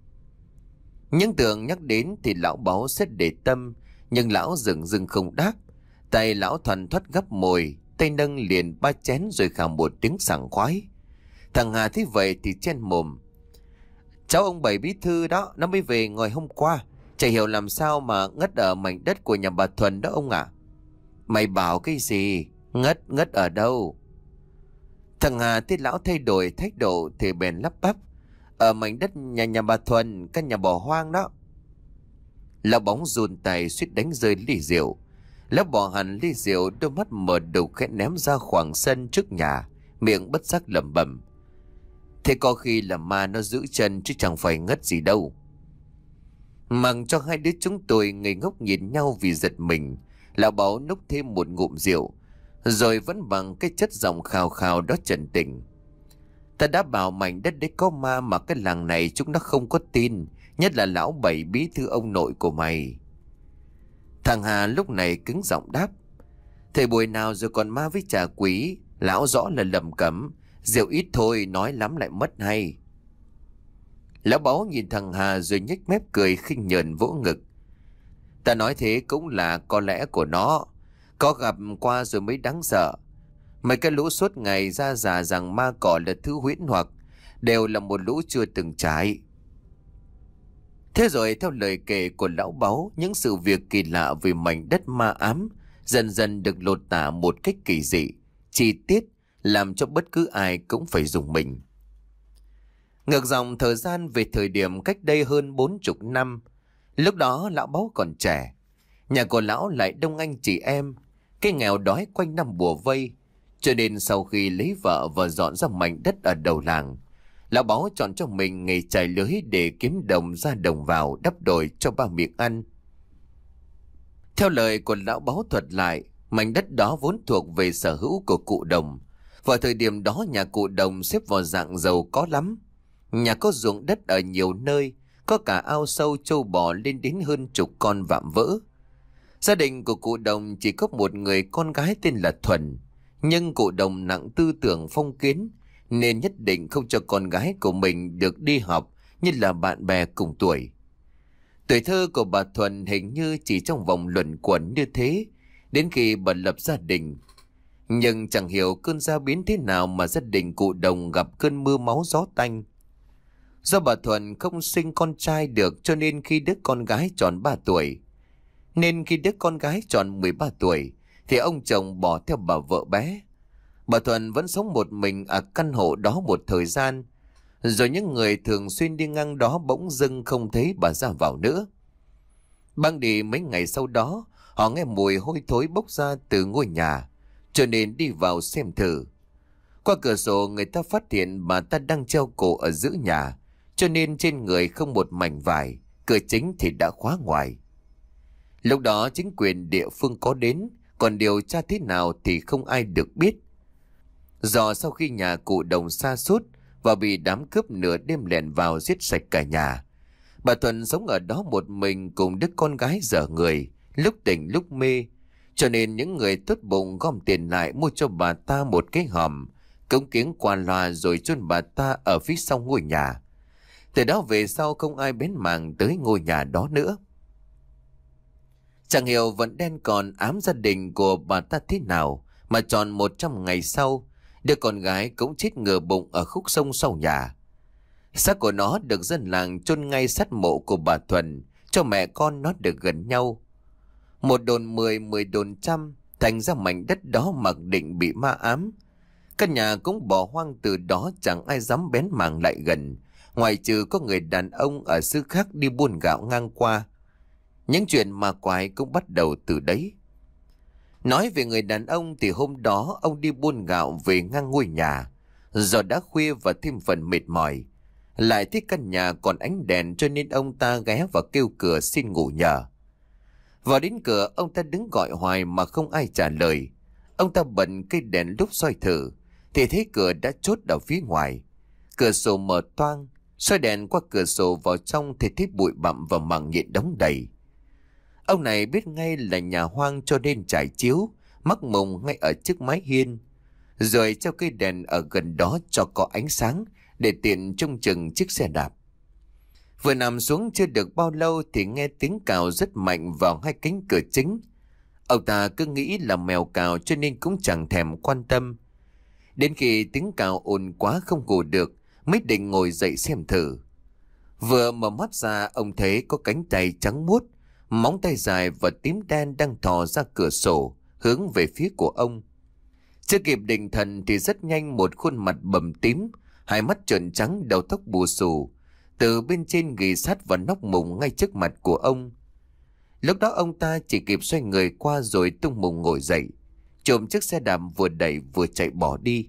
Những tưởng nhắc đến thì lão Báu xét để tâm, nhưng lão dừng dừng không đáp. Tay lão thoăn thoắt gấp mồi, tay nâng liền ba chén rồi khào một tiếng sảng khoái. Thằng Hà thấy vậy thì chen mồm. Cháu ông Bảy bí thư đó, nó mới về ngồi hôm qua. Chả hiểu làm sao mà ngất ở mảnh đất của nhà bà Thuần đó ông ạ. Mày bảo cái gì? Ngất, ngất ở đâu? Thằng Hà thấy lão thay đổi thái độ thì bèn lắp bắp. Ở mảnh đất nhà nhà bà Thuần, căn nhà bỏ hoang đó. Lão Bóng run tay suýt đánh rơi ly rượu. Lão bỏ hẳn ly rượu, đôi mắt mở đục khẽ ném ra khoảng sân trước nhà, miệng bất giác lẩm bẩm. Thế có khi là ma nó giữ chân chứ chẳng phải ngất gì đâu. Mặc cho hai đứa chúng tôi ngây ngốc nhìn nhau vì giật mình, lão Báu nốc thêm một ngụm rượu, rồi vẫn bằng cái chất giọng khào khào đó trần tình. Ta đã bảo mảnh đất đấy có ma mà cái làng này chúng nó không có tin, nhất là lão Bảy bí thư ông nội của mày. Thằng Hà lúc này cứng giọng đáp: Thời buổi nào rồi còn ma với trà quỷ, lão rõ là lầm cẩm, rượu ít thôi nói lắm lại mất hay. Lão Báu nhìn thằng Hà rồi nhếch mép cười khinh nhờn vỗ ngực: Ta nói thế cũng là có lẽ của nó, có gặp qua rồi mới đáng sợ. Mấy cái lũ suốt ngày ra giả rằng ma cỏ là thứ huyễn hoặc, đều là một lũ chưa từng trải. Thế rồi theo lời kể của lão Báu, những sự việc kỳ lạ về mảnh đất ma ám dần dần được lột tả một cách kỳ dị, chi tiết, làm cho bất cứ ai cũng phải rùng mình. Ngược dòng thời gian về thời điểm cách đây hơn bốn chục năm, lúc đó lão Báu còn trẻ, nhà của lão lại đông anh chị em, cái nghèo đói quanh năm bùa vây, cho nên sau khi lấy vợ và dọn ra mảnh đất ở đầu làng, lão Báu chọn cho mình nghề chài lưới để kiếm đồng ra đồng vào đắp đổi cho ba miệng ăn. Theo lời của lão Báu thuật lại, mảnh đất đó vốn thuộc về sở hữu của cụ Đồng. Vào thời điểm đó nhà cụ Đồng xếp vào dạng giàu có lắm. Nhà có ruộng đất ở nhiều nơi, có cả ao sâu trâu bò lên đến hơn chục con vạm vỡ. Gia đình của cụ Đồng chỉ có một người con gái tên là Thuần, nhưng cụ Đồng nặng tư tưởng phong kiến nên nhất định không cho con gái của mình được đi học như là bạn bè cùng tuổi. Tuổi thơ của bà Thuần hình như chỉ trong vòng luẩn quẩn như thế đến khi bà lập gia đình. Nhưng chẳng hiểu cơn gia biến thế nào mà gia đình cụ Đồng gặp cơn mưa máu gió tanh. Do bà Thuần không sinh con trai được cho nên khi đứa con gái tròn ba tuổi, nên khi đứa con gái tròn mười ba tuổi thì ông chồng bỏ theo bà vợ bé. Bà Thuần vẫn sống một mình ở căn hộ đó một thời gian, rồi những người thường xuyên đi ngang đó bỗng dưng không thấy bà ra vào nữa. Băng đi mấy ngày sau đó, họ nghe mùi hôi thối bốc ra từ ngôi nhà, cho nên đi vào xem thử. Qua cửa sổ người ta phát hiện bà ta đang treo cổ ở giữa nhà, cho nên trên người không một mảnh vải, cửa chính thì đã khóa ngoài. Lúc đó chính quyền địa phương có đến, còn điều tra thế nào thì không ai được biết. Do sau khi nhà cụ Đồng sa sút và bị đám cướp nửa đêm lẻn vào giết sạch cả nhà, bà Thuần sống ở đó một mình cùng đứa con gái dở người, lúc tỉnh lúc mê, cho nên những người tốt bụng gom tiền lại mua cho bà ta một cái hòm, cống kiếng qua loa rồi chôn bà ta ở phía sau ngôi nhà. Từ đó về sau không ai bén mảng tới ngôi nhà đó nữa. Chẳng hiểu vận đen còn ám gia đình của bà ta thế nào mà tròn một trăm ngày sau, đứa con gái cũng chết ngửa bụng ở khúc sông sau nhà. Xác của nó được dân làng chôn ngay sát mộ của bà Thuần, cho mẹ con nó được gần nhau. Một đồn mười, mười đồn trăm, thành ra mảnh đất đó mặc định bị ma ám. Căn nhà cũng bỏ hoang từ đó, chẳng ai dám bén mảng lại gần, ngoài trừ có người đàn ông ở xứ khác đi buôn gạo ngang qua. Những chuyện ma quái cũng bắt đầu từ đấy. Nói về người đàn ông thì hôm đó ông đi buôn gạo về ngang ngôi nhà. Do đã khuya và thêm phần mệt mỏi, lại thấy căn nhà còn ánh đèn cho nên ông ta ghé vào kêu cửa xin ngủ nhờ. Vào đến cửa ông ta đứng gọi hoài mà không ai trả lời. Ông ta bật cây đèn lúc soi thử thì thấy cửa đã chốt ở phía ngoài. Cửa sổ mở toang, soi đèn qua cửa sổ vào trong thì thấy bụi bặm và màng nhện đóng đầy. Ông này biết ngay là nhà hoang cho nên trải chiếu, mắc mùng ngay ở trước mái hiên, rồi treo cây đèn ở gần đó cho có ánh sáng để tiện trông chừng chiếc xe đạp. Vừa nằm xuống chưa được bao lâu thì nghe tiếng cào rất mạnh vào hai cánh cửa chính. Ông ta cứ nghĩ là mèo cào cho nên cũng chẳng thèm quan tâm. Đến khi tiếng cào ồn quá không ngủ được mới định ngồi dậy xem thử. Vừa mở mắt ra ông thấy có cánh tay trắng muốt, móng tay dài và tím đen đang thò ra cửa sổ hướng về phía của ông. Chưa kịp định thần thì rất nhanh một khuôn mặt bầm tím, hai mắt trợn trắng, đầu tóc bù xù, từ bên trên ghì sát vào nóc mùng ngay trước mặt của ông. Lúc đó ông ta chỉ kịp xoay người qua rồi tung mùng ngồi dậy, trộm chiếc xe đạp vừa đẩy vừa chạy bỏ đi.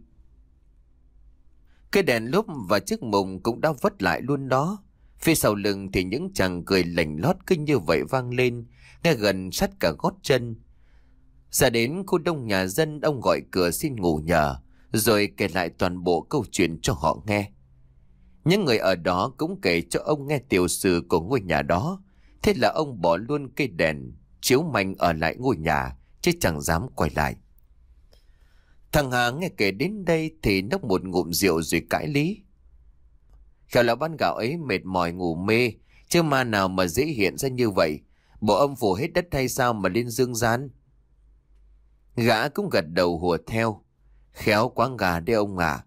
Cái đèn lốp và chiếc mùng cũng đã vất lại luôn đó. Phía sau lưng thì những chàng cười lành lót cứ như vậy vang lên, nghe gần sát cả gót chân. Ra đến khu đông nhà dân, ông gọi cửa xin ngủ nhờ, rồi kể lại toàn bộ câu chuyện cho họ nghe. Những người ở đó cũng kể cho ông nghe tiểu sử của ngôi nhà đó. Thế là ông bỏ luôn cây đèn, chiếu manh ở lại ngôi nhà, chứ chẳng dám quay lại. Thằng Hà nghe kể đến đây thì nốc một ngụm rượu rồi cãi lý. Khéo là ban gạo ấy mệt mỏi ngủ mê, chứ ma nào mà dễ hiện ra như vậy. Bộ âm phủ hết đất hay sao mà lên dương gian? Gã cũng gật đầu hùa theo. Khéo quá gà đấy ông à.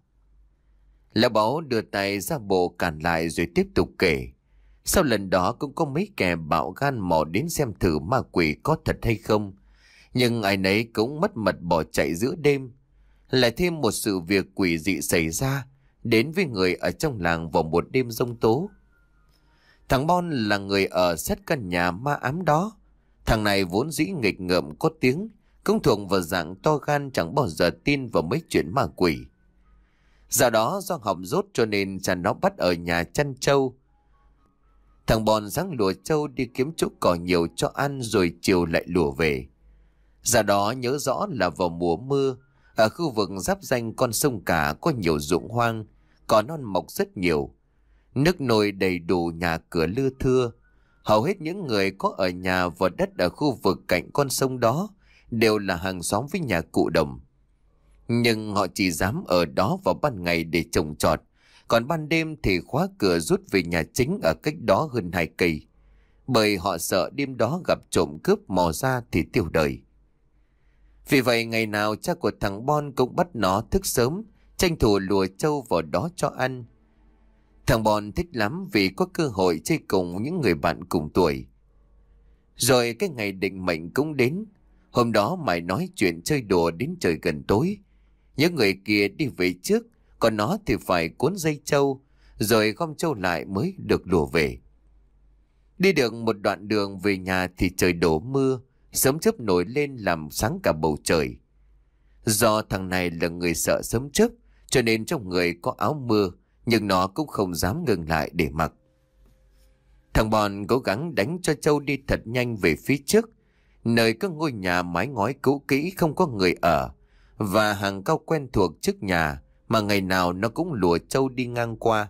Lão Báu đưa tay ra bộ cản lại rồi tiếp tục kể. Sau lần đó cũng có mấy kẻ bạo gan mò đến xem thử ma quỷ có thật hay không. Nhưng ai nấy cũng mất mật bỏ chạy giữa đêm. Lại thêm một sự việc quỷ dị xảy ra đến với người ở trong làng vào một đêm giông tố. Thằng Bon là người ở sát căn nhà ma ám đó. Thằng này vốn dĩ nghịch ngợm có tiếng, cũng thuộc vào dạng to gan chẳng bao giờ tin vào mấy chuyện ma quỷ. Dạo đó do học dốt cho nên cha nó bắt ở nhà chăn trâu. Thằng Bon sáng lùa trâu đi kiếm chỗ cỏ nhiều cho ăn rồi chiều lại lùa về. Dạo đó nhớ rõ là vào mùa mưa, ở khu vực giáp ranh con sông Cả có nhiều ruộng hoang, cỏ non mọc rất nhiều. Nước nôi đầy đủ nhà cửa lưa thưa. Hầu hết những người có ở nhà và đất ở khu vực cạnh con sông đó đều là hàng xóm với nhà cụ Đồng. Nhưng họ chỉ dám ở đó vào ban ngày để trồng trọt, còn ban đêm thì khóa cửa rút về nhà chính ở cách đó hơn hai cây. Bởi họ sợ đêm đó gặp trộm cướp mò ra thì tiêu đời. Vì vậy ngày nào cha của thằng Bon cũng bắt nó thức sớm, tranh thủ lùa trâu vào đó cho ăn. Thằng Bon thích lắm vì có cơ hội chơi cùng những người bạn cùng tuổi. Rồi cái ngày định mệnh cũng đến. Hôm đó mày nói chuyện chơi đùa đến trời gần tối. Những người kia đi về trước, còn nó thì phải cuốn dây trâu, rồi gom trâu lại mới được lùa về. Đi được một đoạn đường về nhà thì trời đổ mưa, sấm chớp nổi lên làm sáng cả bầu trời. Do thằng này là người sợ sấm chớp, cho nên trong người có áo mưa, nhưng nó cũng không dám ngừng lại để mặc. Thằng Bon cố gắng đánh cho trâu đi thật nhanh về phía trước, nơi có ngôi nhà mái ngói cũ kỹ không có người ở, và hàng cao quen thuộc trước nhà mà ngày nào nó cũng lùa trâu đi ngang qua.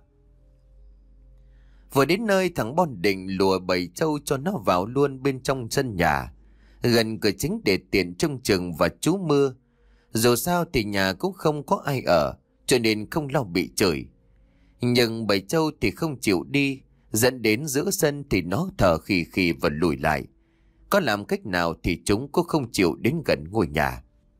Vừa đến nơi, thằng Bon định lùa bầy trâu cho nó vào luôn bên trong sân nhà, gần cửa chính để tiện trông chừng và trú mưa. Dù sao thì nhà cũng không có ai ở, cho nên không lo bị chửi. Nhưng bầy trâu thì không chịu đi, dẫn đến giữa sân thì nó thở khì khì và lùi lại. Có làm cách nào thì chúng cũng không chịu đến gần ngôi nhà.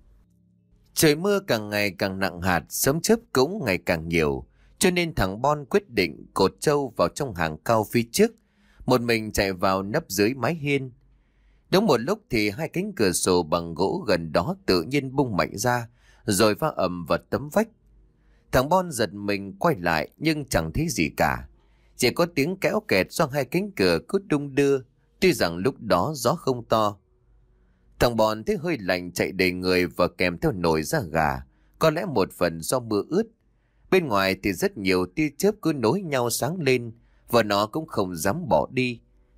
Trời mưa càng ngày càng nặng hạt, sấm chớp cũng ngày càng nhiều, cho nên thằng Bon quyết định cột trâu vào trong hàng cao phía trước, một mình chạy vào nấp dưới mái hiên. Đúng một lúc thì hai cánh cửa sổ bằng gỗ gần đó tự nhiên bung mạnh ra, rồi va ầm vào tấm vách. Thằng Bon giật mình quay lại nhưng chẳng thấy gì cả. Chỉ có tiếng kéo kẹt do hai cánh cửa cứ đung đưa, tuy rằng lúc đó gió không to. Thằng Bon thấy hơi lạnh chạy đầy người và kèm theo nổi da gà, có lẽ một phần do mưa ướt. Bên ngoài thì rất nhiều tia chớp cứ nối nhau sáng lên, và nó cũng không dám bỏ đi.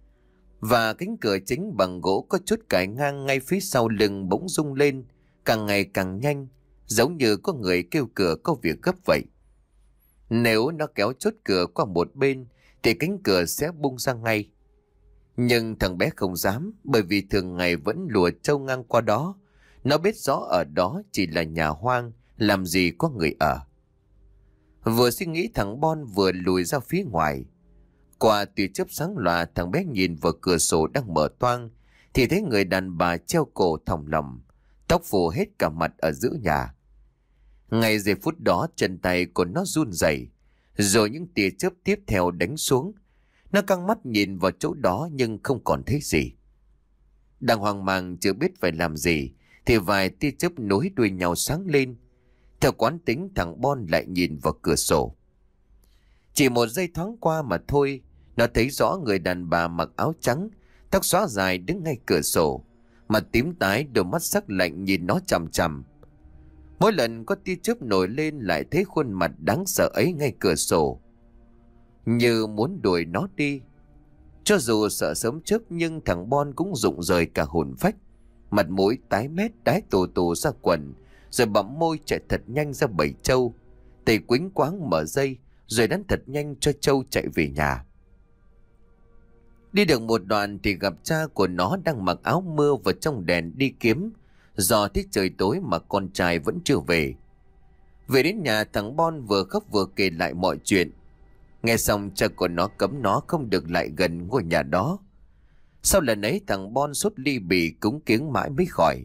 Và cánh cửa chính bằng gỗ có chút cài ngang ngay phía sau lưng bỗng rung lên, càng ngày càng nhanh, giống như có người kêu cửa có việc gấp vậy. Nếu nó kéo chốt cửa qua một bên thì cánh cửa sẽ bung ra ngay. Nhưng thằng bé không dám, bởi vì thường ngày vẫn lùa trâu ngang qua đó. Nó biết rõ ở đó chỉ là nhà hoang, làm gì có người ở. Vừa suy nghĩ thằng Bon vừa lùi ra phía ngoài. Qua tia chớp sáng lòa, thằng bé nhìn vào cửa sổ đang mở toang thì thấy người đàn bà treo cổ thòng lọng, tóc phủ hết cả mặt ở giữa nhà. Ngay giây phút đó chân tay của nó run rẩy, rồi những tia chớp tiếp theo đánh xuống. Nó căng mắt nhìn vào chỗ đó nhưng không còn thấy gì. Đang hoang mang chưa biết phải làm gì thì vài tia chớp nối đuôi nhau sáng lên. Theo quán tính, thằng Bon lại nhìn vào cửa sổ. Chỉ một giây thoáng qua mà thôi, nó thấy rõ người đàn bà mặc áo trắng, tóc xõa dài đứng ngay cửa sổ, mặt tím tái, đôi mắt sắc lạnh nhìn nó chằm chằm. Mỗi lần có tia chớp nổi lên lại thấy khuôn mặt đáng sợ ấy ngay cửa sổ, như muốn đuổi nó đi. Cho dù sợ sớm chớp nhưng thằng Bon cũng rụng rời cả hồn phách, mặt mũi tái mét đái tù tù ra quần, rồi bặm môi chạy thật nhanh ra bầy trâu, tay quýnh quáng mở dây rồi đánh thật nhanh cho trâu chạy về nhà. Đi được một đoạn thì gặp cha của nó đang mặc áo mưa và trong đèn đi kiếm. Do thích trời tối mà con trai vẫn chưa về. Về đến nhà, thằng Bon vừa khóc vừa kể lại mọi chuyện. Nghe xong cha của nó cấm nó không được lại gần ngôi nhà đó. Sau lần ấy thằng Bon sốt ly bì cúng kiếng mãi mới khỏi.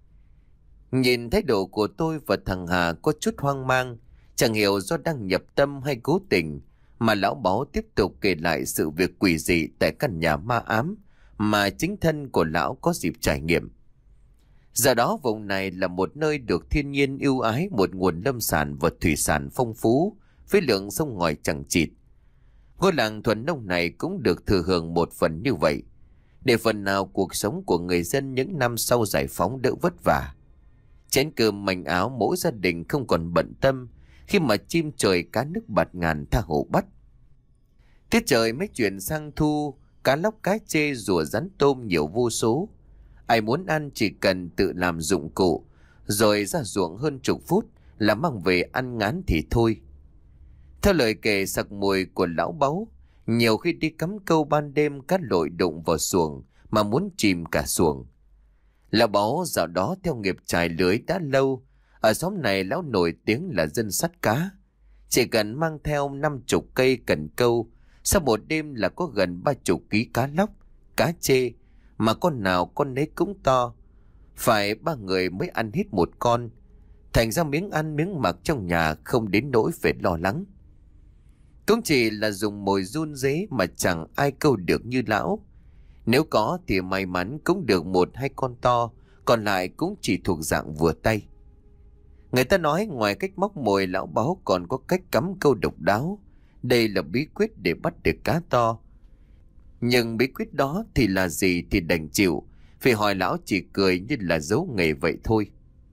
Nhìn thái độ của tôi và thằng Hà có chút hoang mang, chẳng hiểu do đang nhập tâm hay cố tình, mà lão Báu tiếp tục kể lại sự việc quỷ dị tại căn nhà ma ám mà chính thân của lão có dịp trải nghiệm. Giờ đó vùng này là một nơi được thiên nhiên ưu ái, một nguồn lâm sản và thủy sản phong phú với lượng sông ngòi chằng chịt. Ngôi làng thuần nông này cũng được thừa hưởng một phần như vậy, để phần nào cuộc sống của người dân những năm sau giải phóng đỡ vất vả. Chén cơm manh áo mỗi gia đình không còn bận tâm khi mà chim trời cá nước bạt ngàn tha hồ bắt. Tiết trời mới chuyển sang thu, cá lóc cá chê rùa rắn tôm nhiều vô số. Ai muốn ăn chỉ cần tự làm dụng cụ, rồi ra ruộng hơn chục phút là mang về ăn ngán thì thôi. Theo lời kể sặc mùi của lão Báu, nhiều khi đi cắm câu ban đêm cá lội đụng vào xuồng mà muốn chìm cả xuồng. Lão Báu dạo đó theo nghiệp chài lưới đã lâu. Ở xóm này lão nổi tiếng là dân sắt cá. Chỉ cần mang theo năm chục cây cần câu, sau một đêm là có gần ba chục ký cá lóc, cá chê, mà con nào con nấy cũng to. Phải ba người mới ăn hết một con. Thành ra miếng ăn miếng mặc trong nhà không đến nỗi phải lo lắng. Cũng chỉ là dùng mồi run dế mà chẳng ai câu được như lão. Nếu có thì may mắn cũng được một hai con to, còn lại cũng chỉ thuộc dạng vừa tay. Người ta nói ngoài cách móc mồi, lão Báu còn có cách cắm câu độc đáo. Đây là bí quyết để bắt được cá to. Nhưng bí quyết đó thì là gì thì đành chịu, vì hỏi lão chỉ cười như là giấu nghề vậy thôi.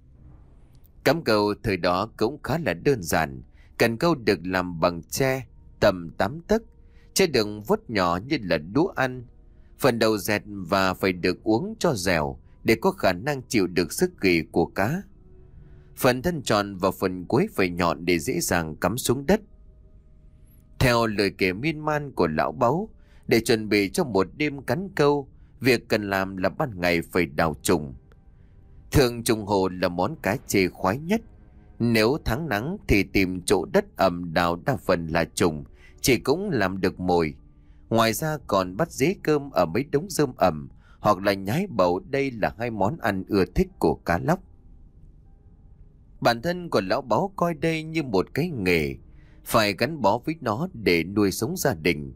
Cắm câu thời đó cũng khá là đơn giản. Cần câu được làm bằng tre tầm tám tấc, chứ đừng vuốt nhỏ như là đũa ăn. Phần đầu dẹt và phải được uống cho dẻo để có khả năng chịu được sức ghì của cá. Phần thân tròn và phần cuối phải nhọn để dễ dàng cắm xuống đất. Theo lời kể miên man của lão Báu, để chuẩn bị cho một đêm cắn câu, việc cần làm là ban ngày phải đào trùng. Thường trùng hồ là món cá chê khoái nhất. Nếu tháng nắng thì tìm chỗ đất ẩm đào đa phần là trùng, chỉ cũng làm được mồi. Ngoài ra còn bắt dế cơm ở mấy đống rơm ẩm, hoặc là nhái bầu. Đây là hai món ăn ưa thích của cá lóc. Bản thân của lão Báu coi đây như một cái nghề, phải gắn bó với nó để nuôi sống gia đình.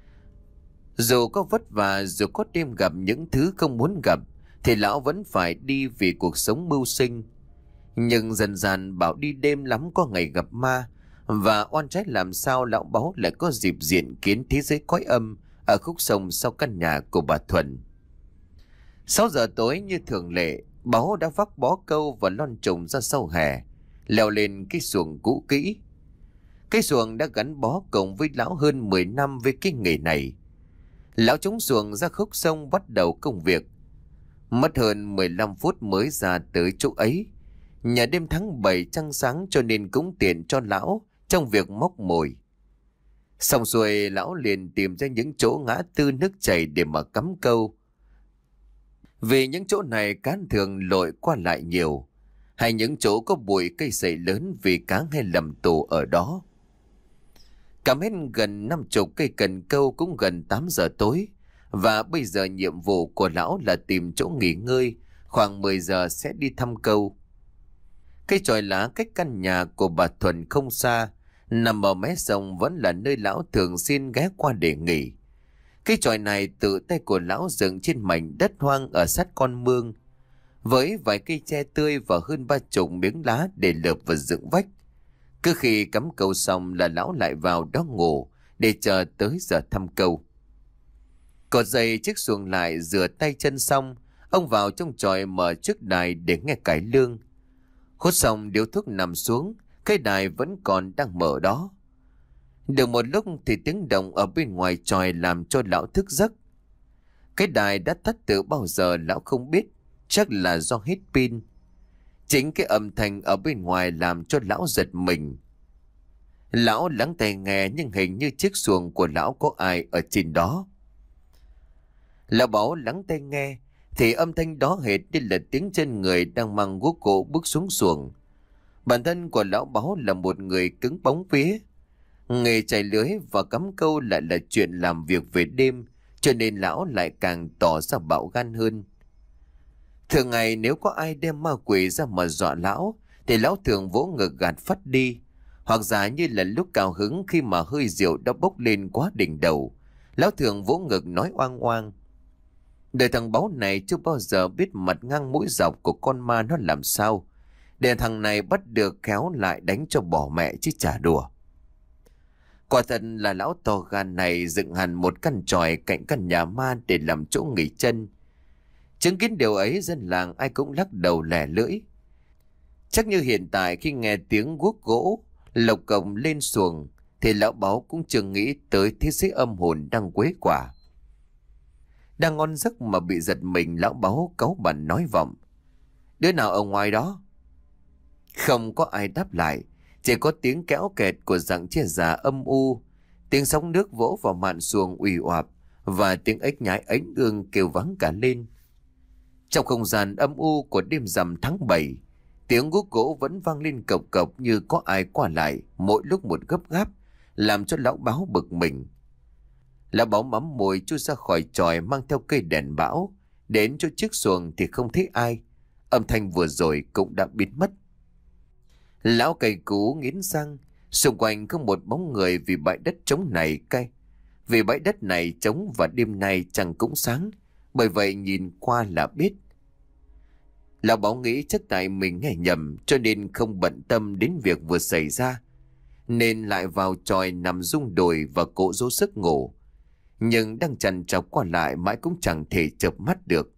Dù có vất vả, dù có đêm gặp những thứ không muốn gặp, thì lão vẫn phải đi vì cuộc sống mưu sinh. Nhưng dần dần bảo đi đêm lắm có ngày gặp ma, và oan trách làm sao lão Báu lại có dịp diện kiến thế giới cõi âm ở khúc sông sau căn nhà của bà Thuần. Sáu giờ tối như thường lệ, Báu đã vác bó câu và lon trùng ra sau hè, leo lên cái xuồng cũ kỹ. Cái xuồng đã gắn bó cùng với lão hơn mười năm với cái nghề này. Lão chống xuồng ra khúc sông bắt đầu công việc. Mất hơn mười lăm phút mới ra tới chỗ ấy. Nhà đêm tháng bảy trăng sáng cho nên cũng tiện cho lão trong việc móc mồi. Xong xuôi lão liền tìm ra những chỗ ngã tư nước chảy để mà cắm câu. Vì những chỗ này cá thường lội qua lại nhiều, hay những chỗ có bụi cây sậy lớn vì cá hay lầm tù ở đó. Cắm hết gần năm chục cây cần câu cũng gần tám giờ tối, và bây giờ nhiệm vụ của lão là tìm chỗ nghỉ ngơi, khoảng mười giờ sẽ đi thăm câu. Cây chòi lá cách căn nhà của bà Thuần không xa, nằm ở mé sông vẫn là nơi lão thường xuyên ghé qua để nghỉ. Cây chòi này tự tay của lão dựng trên mảnh đất hoang ở sát con mương, với vài cây tre tươi và hơn ba chục miếng lá để lợp và dựng vách. Cứ khi cắm câu xong là lão lại vào đó ngủ để chờ tới giờ thăm câu. Cột dây chiếc xuồng lại, rửa tay chân xong, ông vào trong chòi mở chiếc đài để nghe cải lương. Hút xong điếu thuốc nằm xuống, cái đài vẫn còn đang mở đó. Được một lúc thì tiếng động ở bên ngoài chòi làm cho lão thức giấc. Cái đài đã tắt từ bao giờ lão không biết, chắc là do hết pin. Chính cái âm thanh ở bên ngoài làm cho lão giật mình. Lão lắng tai nghe nhưng hình như chiếc xuồng của lão có ai ở trên đó. Lão Bảo lắng tai nghe, thì âm thanh đó hệt như là tiếng chân người đang mang guốc gỗ bước xuống xuồng. Bản thân của lão Bảo là một người cứng bóng vía. Nghề chài lưới và cắm câu lại là chuyện làm việc về đêm, cho nên lão lại càng tỏ ra bạo gan hơn. Thường ngày nếu có ai đem ma quỷ ra mà dọa lão, thì lão thường vỗ ngực gạt phát đi. Hoặc giả như là lúc cao hứng khi mà hơi rượu đã bốc lên quá đỉnh đầu, lão thường vỗ ngực nói oang oang. Đời thằng Báu này chưa bao giờ biết mặt ngang mũi dọc của con ma nó làm sao, để thằng này bắt được khéo lại đánh cho bỏ mẹ chứ chả đùa. Quả thật là lão to gan này dựng hẳn một căn tròi cạnh căn nhà ma để làm chỗ nghỉ chân. Chứng kiến điều ấy, dân làng ai cũng lắc đầu lẻ lưỡi. Chắc như hiện tại khi nghe tiếng guốc gỗ lộc cồng lên xuồng, thì lão Báu cũng chưa nghĩ tới thế giới âm hồn đang quấy quả. Đang ngon giấc mà bị giật mình, lão Báu cáu bẳn nói vọng: "Đứa nào ở ngoài đó?" Không có ai đáp lại, chỉ có tiếng kéo kẹt của rặng chia già âm u, tiếng sóng nước vỗ vào mạn xuồng ủy oạp, và tiếng ếch nhái ánh ương kêu vắng cả lên. Trong không gian âm u của đêm rằm tháng bảy, tiếng guốc gỗ vẫn vang lên cộc cộc như có ai qua lại, mỗi lúc một gấp gáp, làm cho lão Báo bực mình. Lão Báo mắm môi chui ra khỏi chòi mang theo cây đèn bão, đến chỗ chiếc xuồng thì không thấy ai. Âm thanh vừa rồi cũng đã biến mất. Lão cày cú nghiến răng, xung quanh không một bóng người vì bãi đất trống này cay. Vì bãi đất này trống và đêm nay chẳng cũng sáng, bởi vậy nhìn qua là biết. Lão Báo nghĩ chắc tại mình nghe nhầm cho nên không bận tâm đến việc vừa xảy ra, nên lại vào chòi nằm rung đùi và cố dỗ sức ngủ. Nhưng đang chằn chọc qua lại mãi cũng chẳng thể chợp mắt được.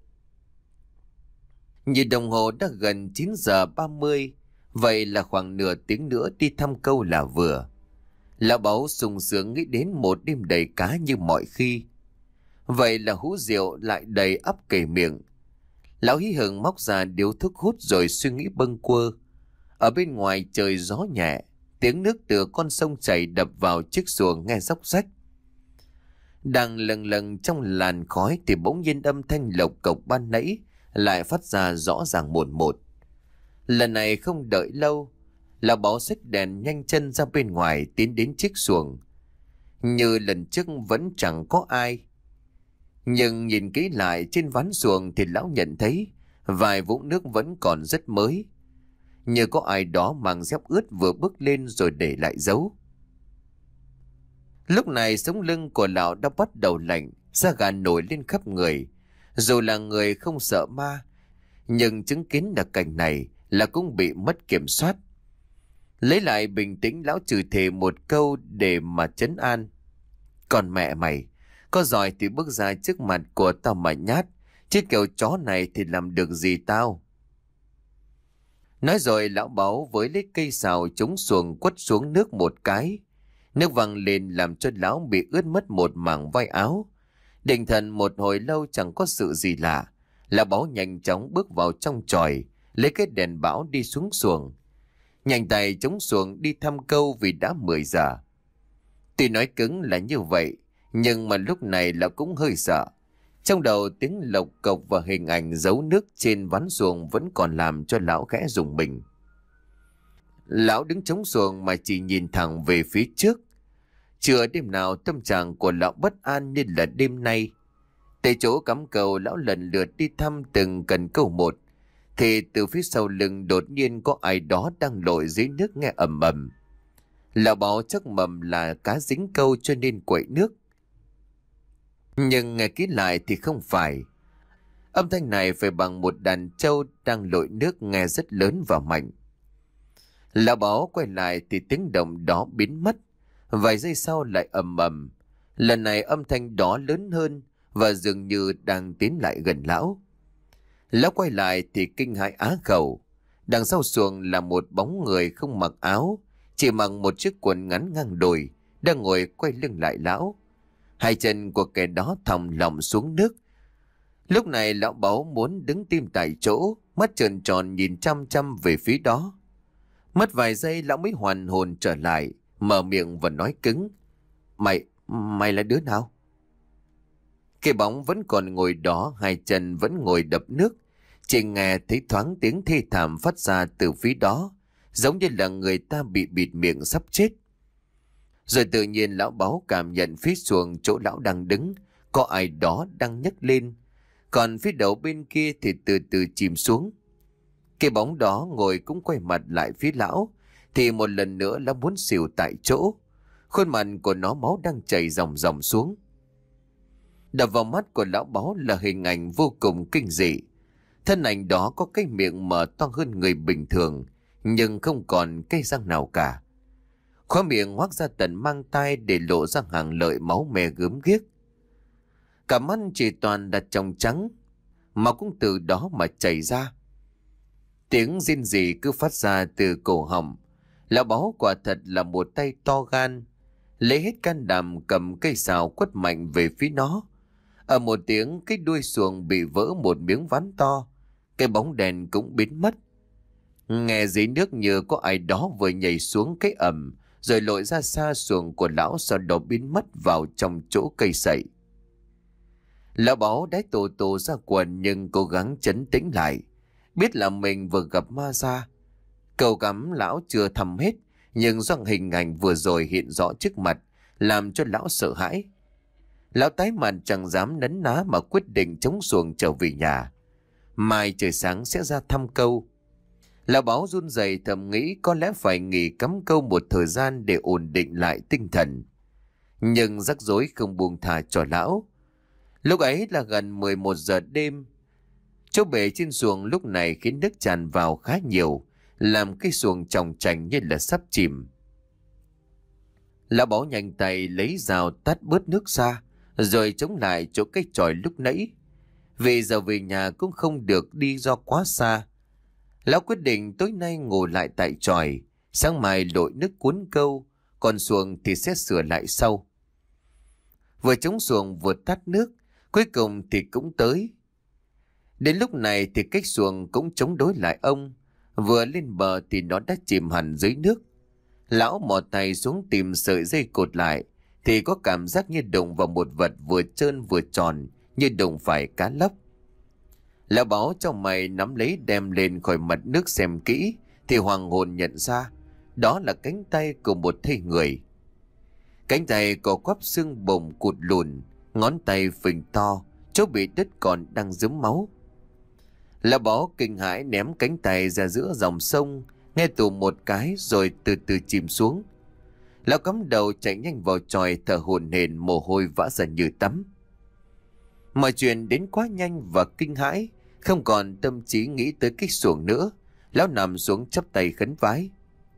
Nhìn đồng hồ đã gần chín giờ ba mươi, vậy là khoảng nửa tiếng nữa đi thăm câu là vừa. Lão Báo sung sướng nghĩ đến một đêm đầy cá như mọi khi. Vậy là hũ rượu lại đầy ắp kề miệng. Lão hí hửng móc ra điếu thuốc hút rồi suy nghĩ bâng quơ. Ở bên ngoài trời gió nhẹ, tiếng nước từ con sông chảy đập vào chiếc xuồng nghe róc rách. Đang lầng lầng trong làn khói thì bỗng nhiên âm thanh lộc cộc ban nãy lại phát ra rõ ràng một một. Lần này không đợi lâu, lão Báo xách đèn nhanh chân ra bên ngoài tiến đến chiếc xuồng. Như lần trước vẫn chẳng có ai, nhưng nhìn kỹ lại trên ván xuồng thì lão nhận thấy vài vũng nước vẫn còn rất mới, như có ai đó mang dép ướt vừa bước lên rồi để lại dấu. Lúc này sống lưng của lão đã bắt đầu lạnh, da gà nổi lên khắp người. Dù là người không sợ ma, nhưng chứng kiến được cảnh này là cũng bị mất kiểm soát. Lấy lại bình tĩnh, lão chửi thề một câu để mà trấn an: "Còn mẹ mày, có giỏi thì bước ra trước mặt của tao mà nhát, chứ kiểu chó này thì làm được gì tao." Nói rồi lão Báo với lấy cây sào chống xuồng quất xuống nước một cái. Nước văng lên làm cho lão bị ướt mất một mảng vai áo. Định thần một hồi lâu chẳng có sự gì lạ, lão Báo nhanh chóng bước vào trong chòi, lấy cái đèn bão đi xuống xuồng. Nhanh tay chống xuồng đi thăm câu vì đã mười giờ. Tuy nói cứng là như vậy, nhưng mà lúc này lão cũng hơi sợ. Trong đầu tiếng lộc cộc và hình ảnh dấu nước trên ván xuồng vẫn còn làm cho lão khẽ rùng mình. Lão đứng chống xuồng mà chỉ nhìn thẳng về phía trước. Chưa đêm nào tâm trạng của lão bất an như là đêm nay. Tại chỗ cắm cầu, lão lần lượt đi thăm từng cần câu một, thì từ phía sau lưng đột nhiên có ai đó đang lội dưới nước nghe ầm ầm. Lão Báo chắc mầm là cá dính câu cho nên quậy nước. Nhưng nghe kỹ lại thì không phải. Âm thanh này phải bằng một đàn trâu đang lội nước, nghe rất lớn và mạnh. Lão Báo quay lại thì tiếng động đó biến mất. Vài giây sau lại ầm ầm. Lần này âm thanh đó lớn hơn và dường như đang tiến lại gần lão. Lão quay lại thì kinh hãi á khẩu. Đằng sau xuồng là một bóng người không mặc áo, chỉ mặc một chiếc quần ngắn ngang đùi, đang ngồi quay lưng lại lão. Hai chân của kẻ đó thòng lọng xuống nước. Lúc này lão Báo muốn đứng tim tại chỗ, mắt trợn tròn nhìn chăm chăm về phía đó. Mất vài giây lão mới hoàn hồn trở lại, mở miệng và nói cứng: Mày, mày là đứa nào?" Cái bóng vẫn còn ngồi đó, hai chân vẫn ngồi đập nước. Chỉ nghe thấy thoáng tiếng thê thảm phát ra từ phía đó, giống như là người ta bị bịt miệng sắp chết. Rồi tự nhiên lão Báo cảm nhận phía xuồng chỗ lão đang đứng, có ai đó đang nhấc lên. Còn phía đầu bên kia thì từ từ chìm xuống. Cái bóng đó ngồi cũng quay mặt lại phía lão, thì một lần nữa lão muốn xỉu tại chỗ. Khuôn mặt của nó máu đang chảy ròng ròng xuống. Đập vào mắt của lão Báo là hình ảnh vô cùng kinh dị. Thân ảnh đó có cái miệng mở to hơn người bình thường, nhưng không còn cái răng nào cả. Khóe miệng hoác ra tận mang tai để lộ ra hàng lợi máu me gớm ghiếc. Cả mắt chỉ toàn là trong trắng, mà cũng từ đó mà chảy ra. Tiếng rên rỉ cứ phát ra từ cổ họng. Lão Báo quả thật là một tay to gan, lấy hết can đảm cầm cây sào quất mạnh về phía nó. Ở một tiếng, cái đuôi xuồng bị vỡ một miếng ván to, cái bóng đèn cũng biến mất. Nghe dưới nước như có ai đó vừa nhảy xuống cái ầm, rồi lội ra xa xuồng của lão, sau đó biến mất vào trong chỗ cây sậy. Lão Báo đái tổ tổ ra quần nhưng cố gắng trấn tĩnh lại, biết là mình vừa gặp ma ra. Cầu cắm lão chưa thầm hết, nhưng do hình ảnh vừa rồi hiện rõ trước mặt, làm cho lão sợ hãi. Lão tái mặt chẳng dám nấn ná mà quyết định chống xuồng trở về nhà. Mai trời sáng sẽ ra thăm câu. Lão Báo run rẩy thầm nghĩ có lẽ phải nghỉ cắm câu một thời gian để ổn định lại tinh thần. Nhưng rắc rối không buông thả cho lão. Lúc ấy là gần mười một giờ đêm. Chỗ bể trên xuồng lúc này khiến nước tràn vào khá nhiều, làm cái xuồng tròng trành như là sắp chìm. Lão Báo nhanh tay lấy dao tát bớt nước ra, rồi chống lại chỗ cái chòi lúc nãy. Vì giờ về nhà cũng không được đi do quá xa. Lão quyết định tối nay ngồi lại tại chòi, sáng mai lội nước cuốn câu, còn xuồng thì sẽ sửa lại sau. Vừa chống xuồng vừa tát nước, cuối cùng thì cũng tới. Đến lúc này thì cái xuồng cũng chống đối lại ông, vừa lên bờ thì nó đã chìm hẳn dưới nước. Lão mò tay xuống tìm sợi dây cột lại, thì có cảm giác như đụng vào một vật vừa trơn vừa tròn, như đụng phải cá lóc. Lão Báo trong mày nắm lấy đem lên khỏi mặt nước xem kỹ, thì hoàng hồn nhận ra đó là cánh tay của một thây người. Cánh tay có quắp xương bồng cụt lùn, ngón tay phình to, chỗ bị đứt còn đang rớm máu. Lão Báo kinh hãi ném cánh tay ra giữa dòng sông, nghe tù một cái rồi từ từ chìm xuống. Lão cắm đầu chạy nhanh vào chòi, thở hổn hển, mồ hôi vã ra như tắm. Mọi chuyện đến quá nhanh và kinh hãi, không còn tâm trí nghĩ tới cái xuồng nữa. Lão nằm xuống chắp tay khấn vái.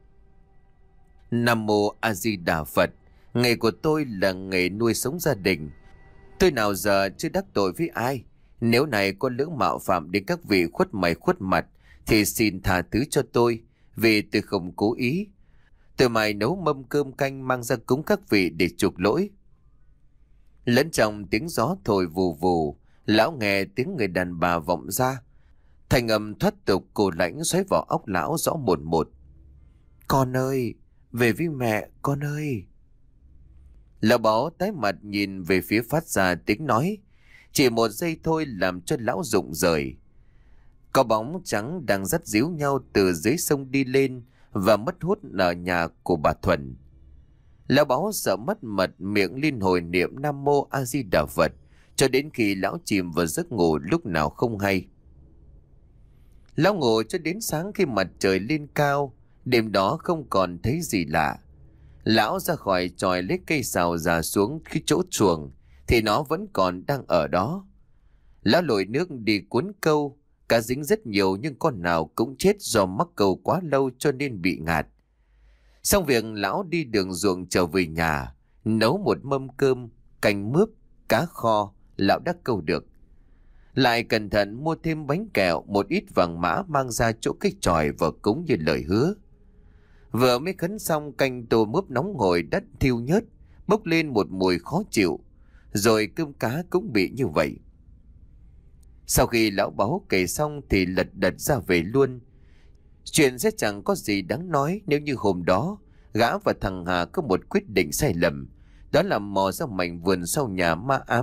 Nam mô A Di Đà Phật. Nghề của tôi là nghề nuôi sống gia đình. Tôi nào giờ chưa đắc tội với ai. Nếu này có lỡ mạo phạm đến các vị khuất mày khuất mặt, thì xin tha thứ cho tôi, vì tôi không cố ý. Tôi mày nấu mâm cơm canh mang ra cúng các vị để chuộc lỗi. Lẫn trong tiếng gió thổi vù vù, lão nghe tiếng người đàn bà vọng ra. Thành âm thoát tục cổ lãnh xoáy vào óc lão rõ một một. Con ơi, về với mẹ, con ơi. Lão Báo tái mặt nhìn về phía phát ra tiếng nói. Chỉ một giây thôi làm cho lão rụng rời. Có bóng trắng đang dắt díu nhau từ dưới sông đi lên và mất hút ở nhà của bà Thuần. Lão Báo sợ mất mật, miệng liên hồi niệm Nam Mô A Di Đà Phật cho đến khi lão chìm vào giấc ngủ lúc nào không hay. Lão ngủ cho đến sáng khi mặt trời lên cao. Đêm đó không còn thấy gì lạ. Lão ra khỏi chòi lấy cây sào già xuống khi chỗ chuồng thì nó vẫn còn đang ở đó. Lão lội nước đi cuốn câu, cá dính rất nhiều nhưng con nào cũng chết do mắc câu quá lâu cho nên bị ngạt. Xong việc lão đi đường ruộng trở về nhà, nấu một mâm cơm, canh mướp, cá kho, lão đã câu được. Lại cẩn thận mua thêm bánh kẹo, một ít vàng mã mang ra chỗ cái chòi và cúng như lời hứa. Vừa mới khấn xong, canh tô mướp nóng hổi đất thiêu nhớt, bốc lên một mùi khó chịu, rồi cơm cá cũng bị như vậy. Sau khi lão Báo kể xong thì lật đật ra về luôn. Chuyện sẽ chẳng có gì đáng nói nếu như hôm đó gã và thằng Hà có một quyết định sai lầm, đó là mò ra mảnh vườn sau nhà ma ám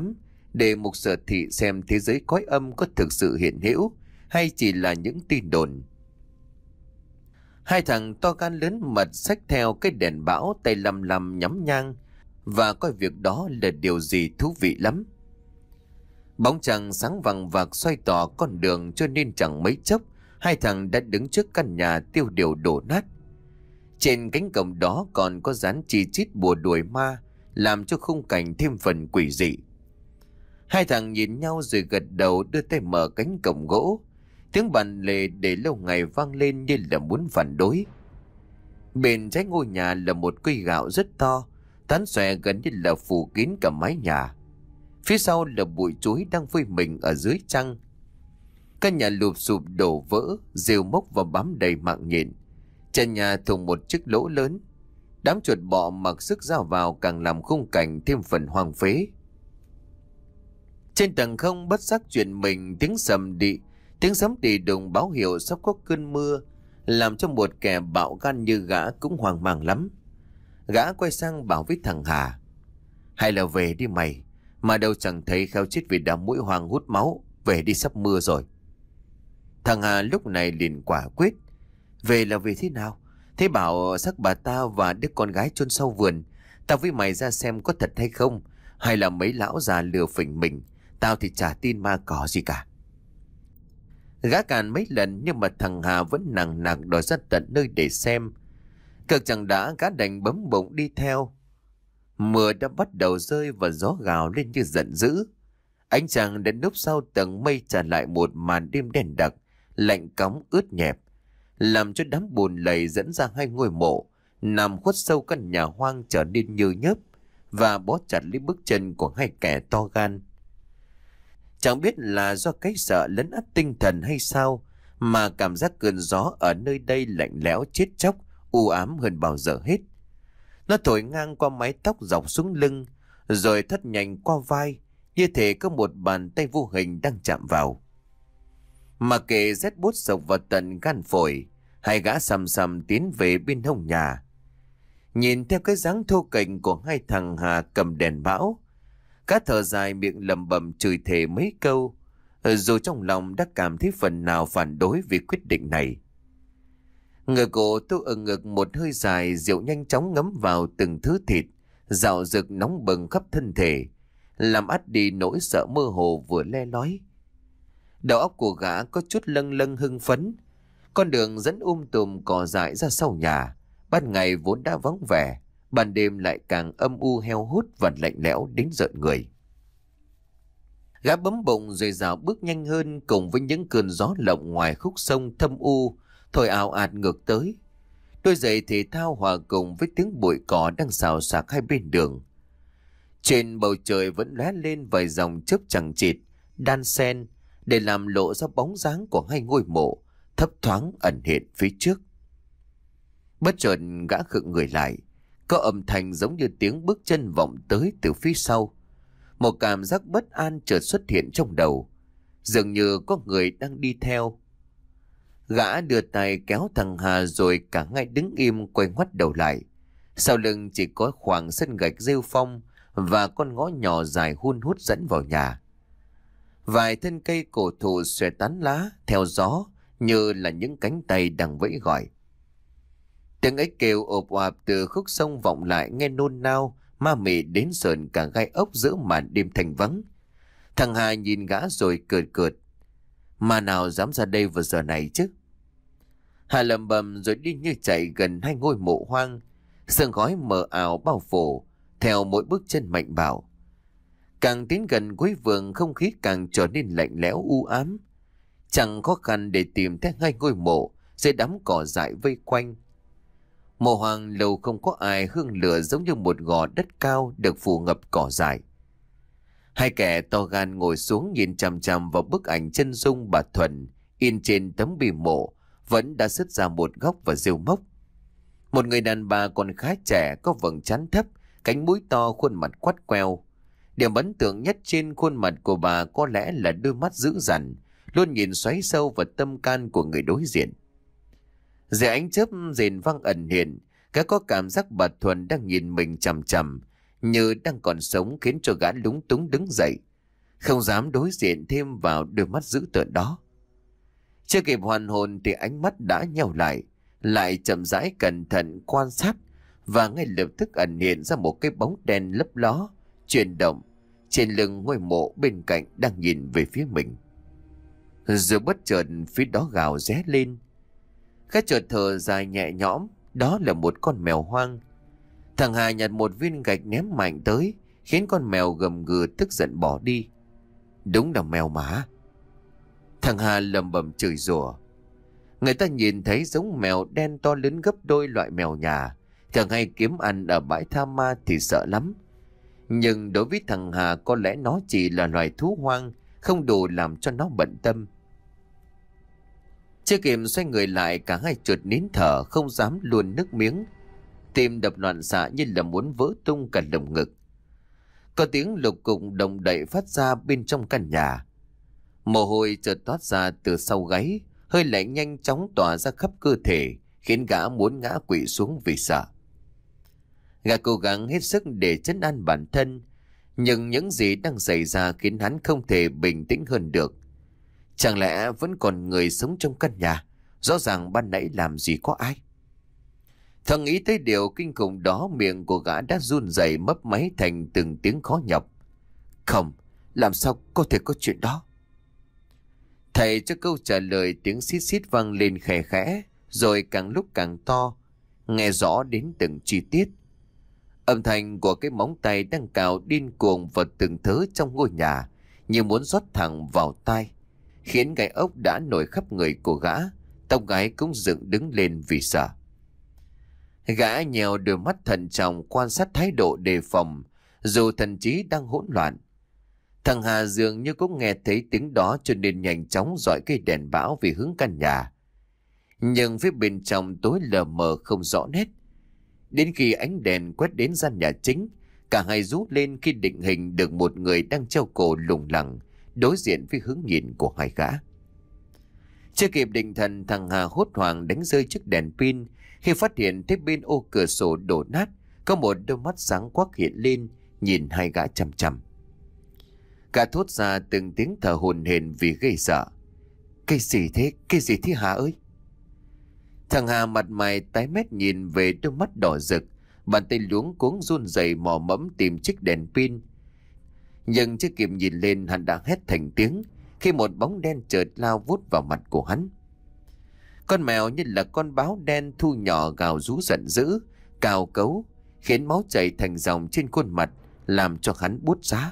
để mục sở thị xem thế giới cõi âm có thực sự hiện hữu hay chỉ là những tin đồn. Hai thằng to gan lớn mật xách theo cái đèn bão, tay lăm lăm nhắm nhang và coi việc đó là điều gì thú vị lắm. Bóng trăng sáng vằng vặc xoay tỏ con đường, cho nên chẳng mấy chốc hai thằng đã đứng trước căn nhà tiêu điều đổ nát. Trên cánh cổng đó còn có dán chi chít bùa đuổi ma, làm cho khung cảnh thêm phần quỷ dị. Hai thằng nhìn nhau rồi gật đầu, đưa tay mở cánh cổng gỗ. Tiếng bàn lề để lâu ngày vang lên như là muốn phản đối. Bên trái ngôi nhà là một cây gạo rất to, tán xòe gần như là phủ kín cả mái nhà. Phía sau là bụi chuối đang phơi mình ở dưới trăng. Căn nhà lụp sụp đổ vỡ, rêu mốc và bám đầy mạng nhện. Trần nhà thủng một chiếc lỗ lớn. Đám chuột bọ mặc sức ra vào càng làm khung cảnh thêm phần hoang phế. Trên tầng không bất giác chuyển mình tiếng sầm đị, tiếng sấm đì đùng báo hiệu sắp có cơn mưa, làm cho một kẻ bạo gan như gã cũng hoang mang lắm. Gã quay sang bảo với thằng Hà: "Hay là về đi mày, mà đâu chẳng thấy Khéo chết vì đám muỗi hoang hút máu, về đi sắp mưa rồi." Thằng Hà lúc này liền quả quyết: "Về là về thế nào? Thế bảo xác bà ta và đứa con gái chôn sau vườn, tao với mày ra xem có thật hay không, hay là mấy lão già lừa phỉnh mình, tao thì chả tin ma cỏ gì cả." Gã càn mấy lần nhưng mà thằng Hà vẫn nằng nặc đòi ra tận nơi để xem. Cực chẳng đã, gã đành bấm bụng đi theo. Mưa đã bắt đầu rơi và gió gào lên như giận dữ. Ánh trăng đến núp sau tầng mây trả lại một màn đêm đen đặc, lạnh cóng ướt nhẹp, làm cho đám bùn lầy dẫn ra hai ngôi mộ nằm khuất sâu căn nhà hoang trở nên như nhớp và bó chặt lấy bước chân của hai kẻ to gan. Chẳng biết là do cái sợ lấn át tinh thần hay sao mà cảm giác cơn gió ở nơi đây lạnh lẽo chết chóc, u ám hơn bao giờ hết. Nó thổi ngang qua mái tóc dọc xuống lưng, rồi thất nhanh qua vai, như thể có một bàn tay vô hình đang chạm vào. Mà kệ rét buốt sộc vào tận gan phổi, hai gã sầm sầm tiến về bên hông nhà. Nhìn theo cái dáng thô kệch của hai thằng Hà cầm đèn bão, cá thở dài miệng lẩm bẩm chửi thề mấy câu, dù trong lòng đã cảm thấy phần nào phản đối vì quyết định này. Người cổ tôi ở ngực một hơi dài, rượu nhanh chóng ngấm vào từng thứ thịt, dạo rực nóng bừng khắp thân thể, làm át đi nỗi sợ mơ hồ vừa le lói. Đầu óc của gã có chút lâng lâng hưng phấn. Con đường dẫn um tùm cỏ dại ra sau nhà, ban ngày vốn đã vắng vẻ, ban đêm lại càng âm u heo hút và lạnh lẽo đến rợn người. Gã bấm bụng rồi dạo bước nhanh hơn, cùng với những cơn gió lộng ngoài khúc sông thâm u thổi ào ạt ngược tới. Đôi giày thể thao hòa cùng với tiếng bụi cỏ đang xào xạc hai bên đường. Trên bầu trời vẫn lóe lên vài dòng chớp chằng chịt đan xen để làm lộ ra bóng dáng của hai ngôi mộ thấp thoáng ẩn hiện phía trước. Bất chợt gã khựng người lại, có âm thanh giống như tiếng bước chân vọng tới từ phía sau. Một cảm giác bất an chợt xuất hiện trong đầu, dường như có người đang đi theo. Gã đưa tay kéo thằng Hà rồi cả ngay đứng im quay ngoắt đầu lại. Sau lưng chỉ có khoảng sân gạch rêu phong và con ngõ nhỏ dài hun hút dẫn vào nhà. Vài thân cây cổ thụ xòe tán lá theo gió như là những cánh tay đang vẫy gọi. Tiếng ếch kêu ộp oạp từ khúc sông vọng lại nghe nôn nao, ma mị đến sờn cả gai ốc giữa màn đêm thanh vắng. Thằng Hà nhìn gã rồi cười cợt. Mà nào dám ra đây vào giờ này chứ? Hà lầm bầm rồi đi như chạy gần hai ngôi mộ hoang, sương khói mờ ảo bao phủ theo mỗi bước chân mạnh bạo. Càng tiến gần cuối vườn, không khí càng trở nên lạnh lẽo u ám. Chẳng khó khăn để tìm thấy hai ngôi mộ dưới đám cỏ dại vây quanh. Mộ hoang lâu không có ai, hương lửa giống như một gò đất cao được phủ ngập cỏ dại. Hai kẻ to gan ngồi xuống nhìn chằm chằm vào bức ảnh chân dung bà Thuần in trên tấm bia mộ vẫn đã sứt ra một góc và rêu mốc. Một người đàn bà còn khá trẻ, có vầng trán thấp, cánh mũi to, khuôn mặt quắt queo. Điểm ấn tượng nhất trên khuôn mặt của bà có lẽ là đôi mắt dữ dằn, luôn nhìn xoáy sâu vào tâm can của người đối diện. Dưới ánh chớp rền vang ẩn hiện, gã có cảm giác bà Thuần đang nhìn mình chằm chằm, như đang còn sống, khiến cho gã lúng túng đứng dậy. không dám đối diện thêm vào đôi mắt dữ tợn đó. Chưa kịp hoàn hồn thì ánh mắt đã nheo lại, lại chậm rãi cẩn thận quan sát, và ngay lập tức ẩn hiện ra một cái bóng đen lấp ló, chuyển động trên lưng ngôi mộ bên cạnh đang nhìn về phía mình. Rồi bất chợt phía đó gào ré lên. Cái chợt thở dài nhẹ nhõm, đó là một con mèo hoang. Thằng Hà nhặt một viên gạch ném mạnh tới, khiến con mèo gầm gừ tức giận bỏ đi. Đúng là mèo mà. Thằng Hà lầm bầm chửi rủa. Người ta nhìn thấy giống mèo đen to lớn gấp đôi loại mèo nhà, thường hay kiếm ăn ở bãi tha ma thì sợ lắm. Nhưng đối với thằng Hà có lẽ nó chỉ là loài thú hoang, không đủ làm cho nó bận tâm. Chưa kịp xoay người lại, cả hai trượt nín thở, không dám luồn nước miếng. Tim đập loạn xạ như là muốn vỡ tung cả lồng ngực. Có tiếng lục cục động đậy phát ra bên trong căn nhà. Mồ hôi chợt toát ra từ sau gáy, hơi lạnh nhanh chóng tỏa ra khắp cơ thể, khiến gã muốn ngã quỵ xuống vì sợ. Gã cố gắng hết sức để trấn an bản thân, nhưng những gì đang xảy ra khiến hắn không thể bình tĩnh hơn được. Chẳng lẽ vẫn còn người sống trong căn nhà? Rõ ràng ban nãy làm gì có ai. Thằng nghĩ tới điều kinh khủng đó, miệng của gã đã run rẩy mấp máy thành từng tiếng khó nhọc. Không, làm sao có thể có chuyện đó? Thầy cho câu trả lời, tiếng xít xít vang lên khẽ khẽ, rồi càng lúc càng to, nghe rõ đến từng chi tiết. Âm thanh của cái móng tay đang cào điên cuồng vào từng thớ trong ngôi nhà, như muốn rót thẳng vào tai, khiến gai ốc đã nổi khắp người của gã, tóc gái cũng dựng đứng lên vì sợ. Gã nhèo đôi mắt thận trọng quan sát thái độ đề phòng, dù thần trí đang hỗn loạn. Thằng Hà dường như cũng nghe thấy tiếng đó, cho nên nhanh chóng dọi cây đèn bão về hướng căn nhà. Nhưng phía bên trong tối lờ mờ không rõ nét. Đến khi ánh đèn quét đến gian nhà chính, cả hai rú lên khi định hình được một người đang treo cổ lủng lẳng đối diện với hướng nhìn của hai gã. Chưa kịp định thần, thằng Hà hốt hoảng đánh rơi chiếc đèn pin khi phát hiện thấy bên ô cửa sổ đổ nát có một đôi mắt sáng quắc hiện lên, nhìn hai gã chằm chằm. Gã thốt ra từng tiếng thở hổn hển vì gây sợ. Cái gì thế? Cái gì thế Hà ơi? Thằng Hà mặt mày tái mét nhìn về đôi mắt đỏ rực, bàn tay luống cuống run rẩy mò mẫm tìm chiếc đèn pin. Nhưng chưa kịp nhìn lên, hắn đã hét thành tiếng khi một bóng đen chợt lao vút vào mặt của hắn. Con mèo như là con báo đen thu nhỏ gào rú giận dữ, cào cấu, khiến máu chảy thành dòng trên khuôn mặt, làm cho hắn buốt giá.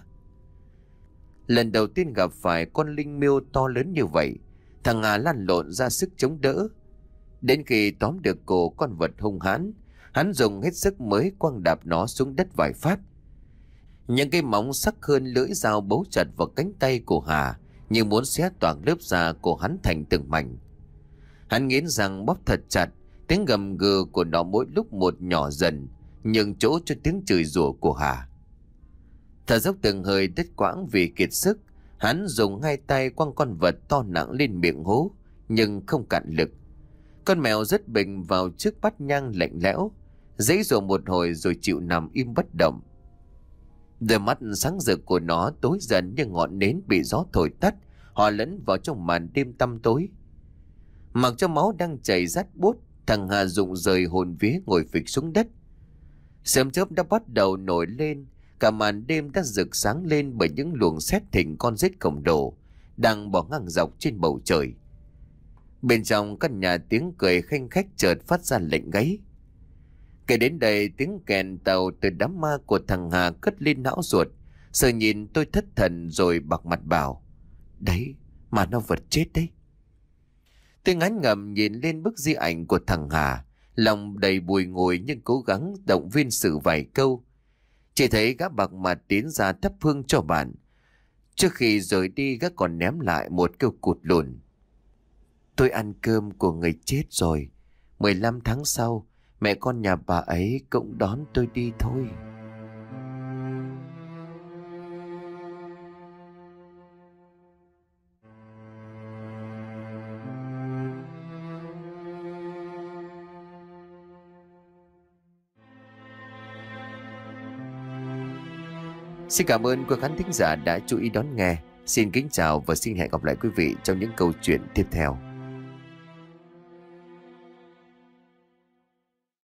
Lần đầu tiên gặp phải con linh miêu to lớn như vậy, thằng Hà lăn lộn ra sức chống đỡ. Đến khi tóm được cổ con vật hung hãn, hắn dùng hết sức mới quăng đạp nó xuống đất vài phát. Những cái móng sắc hơn lưỡi dao bấu chặt vào cánh tay của Hà, như muốn xé toạc lớp da của hắn thành từng mảnh. Hắn nghiến răng bóp thật chặt, tiếng gầm gừ của nó mỗi lúc một nhỏ dần, nhường chỗ cho tiếng chửi rủa của Hà. Thở dốc từng hơi đứt quãng vì kiệt sức, hắn dùng hai tay quăng con vật to nặng lên miệng hố, nhưng không cạn lực. Con mèo rất bình vào trước bát nhang lạnh lẽo, giãy giụa một hồi rồi chịu nằm im bất động. Đôi mắt sáng rực của nó tối dần như ngọn nến bị gió thổi tắt, hòa lẫn vào trong màn đêm tăm tối. Mặc cho máu đang chảy rát buốt, thằng Hà rụng rời hồn vía ngồi phịch xuống đất. Sớm chớp đã bắt đầu nổi lên, cả màn đêm đã rực sáng lên bởi những luồng sét thỉnh con rết khổng lồ đang bò ngang dọc trên bầu trời. Bên trong căn nhà tiếng cười khanh khách chợt phát ra lệnh gáy. Kể đến đây, tiếng kèn tàu từ đám ma của thằng Hà cất lên não ruột. Sợ nhìn tôi thất thần rồi bạc mặt bảo: Đấy, mà nó vật chết đấy. Tôi ngán ngẩm nhìn lên bức di ảnh của thằng Hà, lòng đầy bùi ngùi nhưng cố gắng động viên sự vài câu. Chỉ thấy gã bạc mặt tiến ra thắp hương cho bạn. Trước khi rời đi, gã còn ném lại một câu cụt lùn: Tôi ăn cơm của người chết rồi. mười lăm tháng sau, mẹ con nhà bà ấy cũng đón tôi đi thôi. Xin cảm ơn quý khán thính giả đã chú ý đón nghe. Xin kính chào và xin hẹn gặp lại quý vị trong những câu chuyện tiếp theo.